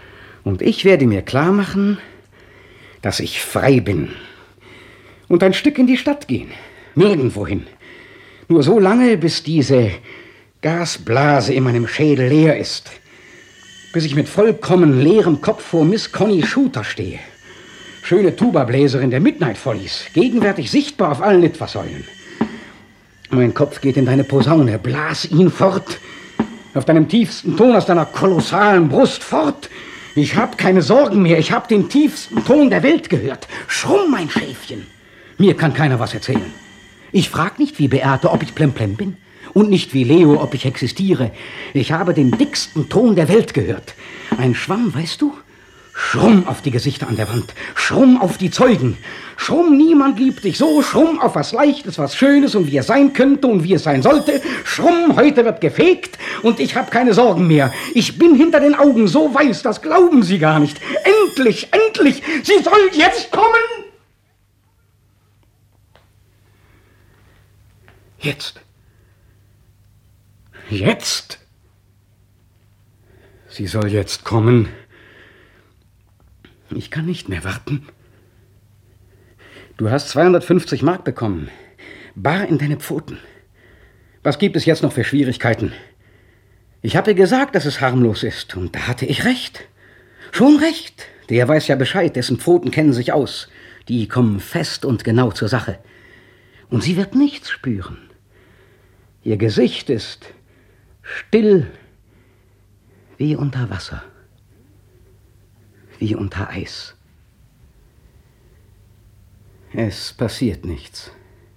[SPEAKER 3] Und ich werde mir klar machen, dass ich frei bin. Und ein Stück in die Stadt gehen. Nirgendwohin. Nur so lange, bis diese Gasblase in meinem Schädel leer ist. Bis ich mit vollkommen leerem Kopf vor Miss Connie Shooter stehe. Schöne Tubabläserin der Midnight Follies. Gegenwärtig sichtbar auf allen Litfaßsäulen. Mein Kopf geht in deine Posaune. Blas ihn fort. Auf deinem tiefsten Ton aus deiner kolossalen Brust fort. Ich hab keine Sorgen mehr. Ich hab den tiefsten Ton der Welt gehört. Schrumm, mein Schäfchen. Mir kann keiner was erzählen. Ich frag nicht wie Beate, ob ich Plemplem bin. Und nicht wie Leo, ob ich existiere. Ich habe den dicksten Ton der Welt gehört. Ein Schwamm, weißt du? Schrumm auf die Gesichter an der Wand. Schrumm auf die Zeugen. Schrumm, niemand liebt dich so. Schrumm auf was Leichtes, was Schönes und wie es sein könnte und wie es sein sollte. Schrumm, heute wird gefegt und ich habe keine Sorgen mehr. Ich bin hinter den Augen so weiß, das glauben Sie gar nicht. Endlich, endlich, sie soll jetzt kommen. Jetzt. Jetzt. Sie soll jetzt kommen. Ich kann nicht mehr warten. Du hast 250 Mark bekommen. Bar in deine Pfoten. Was gibt es jetzt noch für Schwierigkeiten? Ich habe gesagt, dass es harmlos ist. Und da hatte ich recht. Schon recht. Der weiß ja Bescheid. Dessen Pfoten kennen sich aus. Die kommen fest und genau zur Sache. Und sie wird nichts spüren. Ihr Gesicht ist still wie unter Wasser. Wie unter Eis. Es passiert nichts.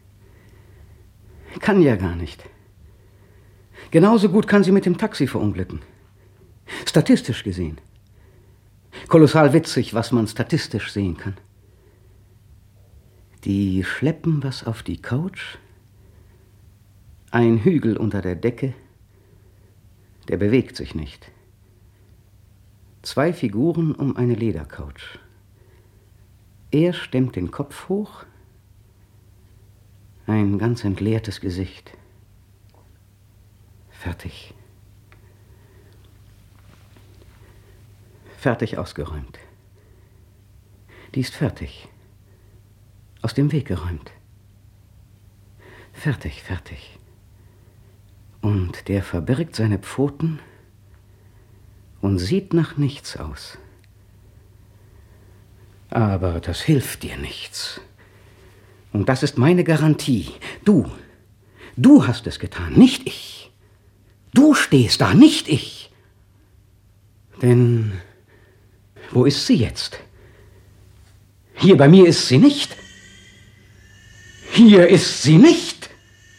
[SPEAKER 3] Kann ja gar nicht. Genauso gut kann sie mit dem Taxi verunglücken. Statistisch gesehen. Kolossal witzig, was man statistisch sehen kann. Die schleppen was auf die Couch. Ein Hügel unter der Decke. Der bewegt sich nicht. 2 Figuren um eine Ledercouch. Er stemmt den Kopf hoch. Ein ganz entleertes Gesicht. Fertig. Fertig ausgeräumt. Die ist fertig. Aus dem Weg geräumt. Fertig, fertig. Und der verbirgt seine Pfoten und sieht nach nichts aus. Aber das hilft dir nichts. Und das ist meine Garantie. Du hast es getan, nicht ich. Du stehst da, nicht ich. Denn wo ist sie jetzt? Hier bei mir ist sie nicht. Hier ist sie nicht.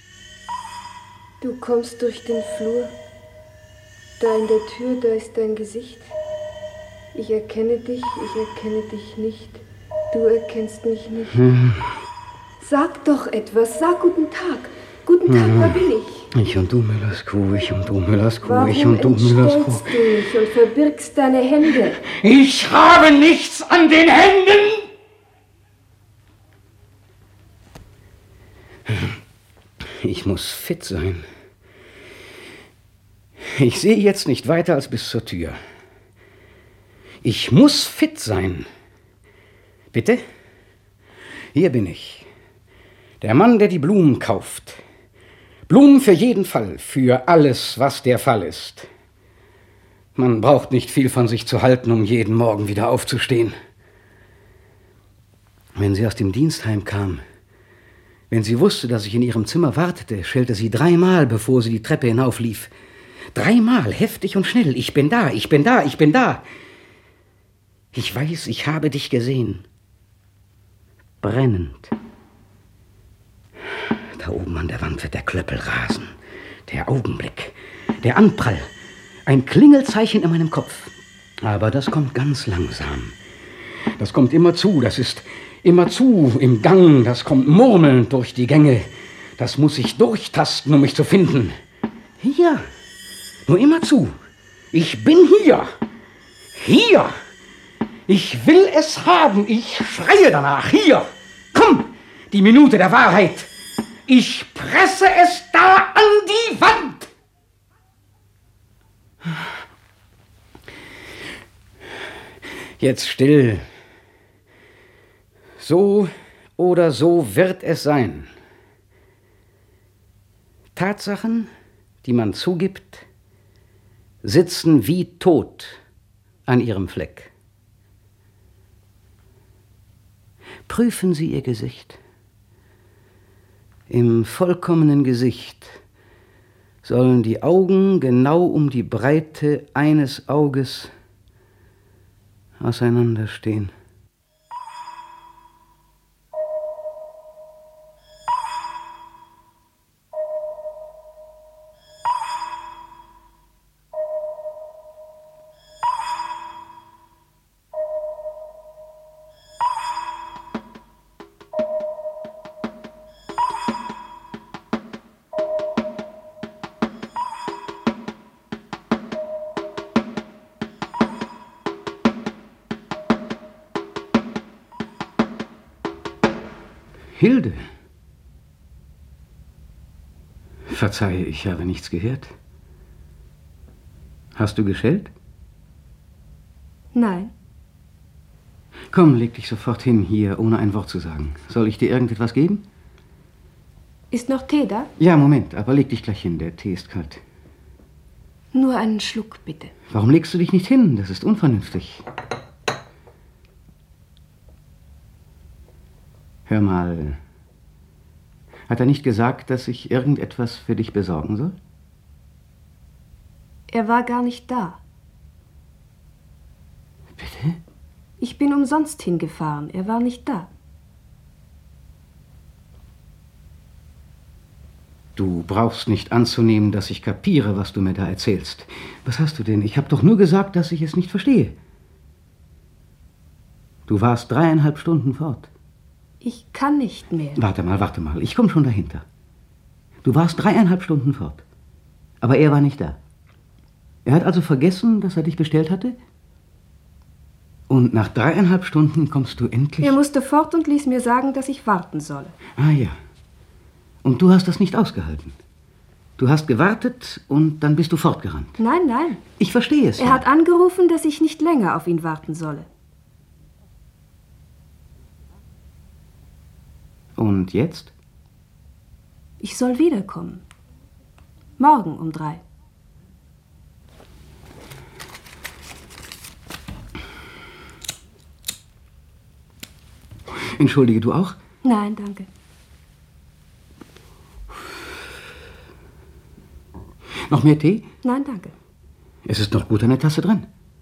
[SPEAKER 4] Du kommst durch den Flur. Da in der Tür, da ist dein Gesicht. Ich erkenne dich nicht. Du erkennst mich nicht. Sag doch etwas, sag guten Tag. Guten Tag, da bin ich.
[SPEAKER 3] Ich und du, Müllers Kuh, ich und du, Müllers Kuh, ich und du, Müllers Kuh.
[SPEAKER 4] Warum entstellst du mich und verbirgst deine Hände?
[SPEAKER 3] Ich habe nichts an den Händen! Ich muss fit sein. Ich sehe jetzt nicht weiter als bis zur Tür. Ich muss fit sein. Bitte? Hier bin ich. Der Mann, der die Blumen kauft. Blumen für jeden Fall, für alles, was der Fall ist. Man braucht nicht viel von sich zu halten, um jeden Morgen wieder aufzustehen. Wenn sie aus dem Dienstheim kam, wenn sie wusste, dass ich in ihrem Zimmer wartete, schellte sie 3-mal, bevor sie die Treppe hinauflief. 3-mal, heftig und schnell. Ich bin da, ich bin da, ich bin da. Ich weiß, ich habe dich gesehen. Brennend. Da oben an der Wand wird der Klöppel rasen. Der Augenblick, der Anprall. Ein Klingelzeichen in meinem Kopf. Aber das kommt ganz langsam. Das kommt immer zu, das ist immer zu im Gang. Das kommt murmelnd durch die Gänge. Das muss ich durchtasten, um mich zu finden. Hier. Nur immer zu. Ich bin hier. Hier. Ich will es haben. Ich schreie danach. Hier. Komm. Die Minute der Wahrheit. Ich presse es da an die Wand. Jetzt still. So oder so wird es sein. Tatsachen, die man zugibt, sitzen wie tot an ihrem Fleck. Prüfen Sie Ihr Gesicht. Im vollkommenen Gesicht sollen die Augen genau um die Breite eines Auges auseinanderstehen. Hilde. Verzeihe, ich habe nichts gehört. Hast du geschellt?
[SPEAKER 4] Nein.
[SPEAKER 3] Komm, leg dich sofort hin hier, ohne ein Wort zu sagen. Soll ich dir irgendetwas geben?
[SPEAKER 4] Ist noch Tee da?
[SPEAKER 3] Ja, Moment, aber leg dich gleich hin, der Tee ist kalt.
[SPEAKER 4] Nur einen Schluck, bitte.
[SPEAKER 3] Warum legst du dich nicht hin? Das ist unvernünftig. Hör mal, hat er nicht gesagt, dass ich irgendetwas für dich besorgen soll?
[SPEAKER 4] Er war gar nicht da.
[SPEAKER 3] Bitte?
[SPEAKER 4] Ich bin umsonst hingefahren. Er war nicht da.
[SPEAKER 3] Du brauchst nicht anzunehmen, dass ich kapiere, was du mir da erzählst. Was hast du denn? Ich habe doch nur gesagt, dass ich es nicht verstehe. Du warst 3,5 Stunden fort.
[SPEAKER 4] Ich kann nicht mehr.
[SPEAKER 3] Warte mal. Ich komme schon dahinter. Du warst 3,5 Stunden fort. Aber er war nicht da. Er hat also vergessen, dass er dich bestellt hatte? Und nach 3,5 Stunden kommst du endlich...
[SPEAKER 4] Er musste fort und ließ mir sagen, dass ich warten solle.
[SPEAKER 3] Ah ja. Und du hast das nicht ausgehalten. Du hast gewartet und dann bist du fortgerannt.
[SPEAKER 4] Nein.
[SPEAKER 3] Ich verstehe es.
[SPEAKER 4] Er hat angerufen, dass ich nicht länger auf ihn warten solle.
[SPEAKER 3] Und jetzt?
[SPEAKER 4] Ich soll wiederkommen. Morgen um 3.
[SPEAKER 3] Entschuldige, du auch?
[SPEAKER 4] Nein, danke.
[SPEAKER 3] Noch mehr Tee?
[SPEAKER 4] Nein, danke.
[SPEAKER 3] Es ist noch gut eine Tasse drin.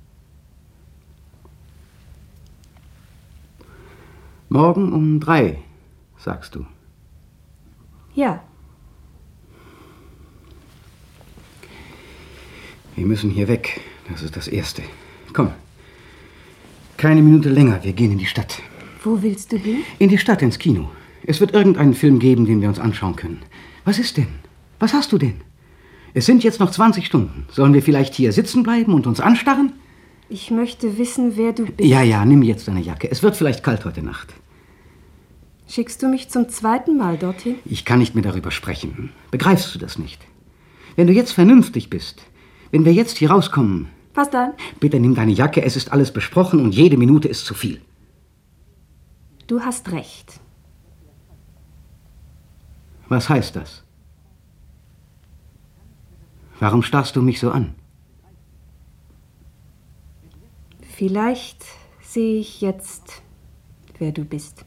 [SPEAKER 3] Morgen um 3, sagst du.
[SPEAKER 4] Ja.
[SPEAKER 3] Wir müssen hier weg. Das ist das Erste. Komm. Keine Minute länger. Wir gehen in die Stadt.
[SPEAKER 4] Wo willst du hin?
[SPEAKER 3] In die Stadt, ins Kino. Es wird irgendeinen Film geben, den wir uns anschauen können. Was ist denn? Was hast du denn? Es sind jetzt noch 20 Stunden. Sollen wir vielleicht hier sitzen bleiben und uns anstarren?
[SPEAKER 4] Ich möchte wissen, wer du bist.
[SPEAKER 3] Ja, nimm jetzt deine Jacke. Es wird vielleicht kalt heute Nacht.
[SPEAKER 4] Schickst du mich zum 2. Mal dorthin?
[SPEAKER 3] Ich kann nicht mehr darüber sprechen. Begreifst du das nicht? Wenn du jetzt vernünftig bist, wenn wir jetzt hier rauskommen...
[SPEAKER 4] Was dann?
[SPEAKER 3] Bitte nimm deine Jacke, es ist alles besprochen und jede Minute ist zu viel.
[SPEAKER 4] Du hast recht.
[SPEAKER 3] Was heißt das? Warum starrst du mich so an?
[SPEAKER 4] Vielleicht sehe ich jetzt, wer du bist.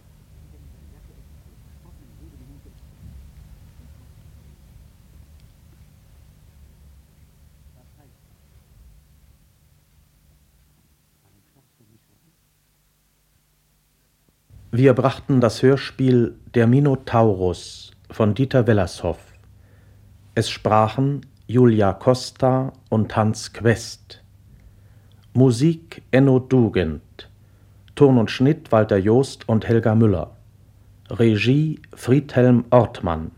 [SPEAKER 2] Wir brachten das Hörspiel Der Minotaurus von Dieter Wellershoff. Es sprachen Julia Costa und Hans Quest. Musik Enno Dugend. Ton und Schnitt Walter Joost und Helga Müller. Regie Friedhelm Ortmann.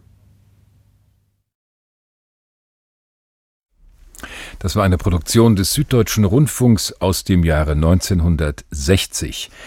[SPEAKER 1] Das war eine Produktion des Süddeutschen Rundfunks aus dem Jahre 1960.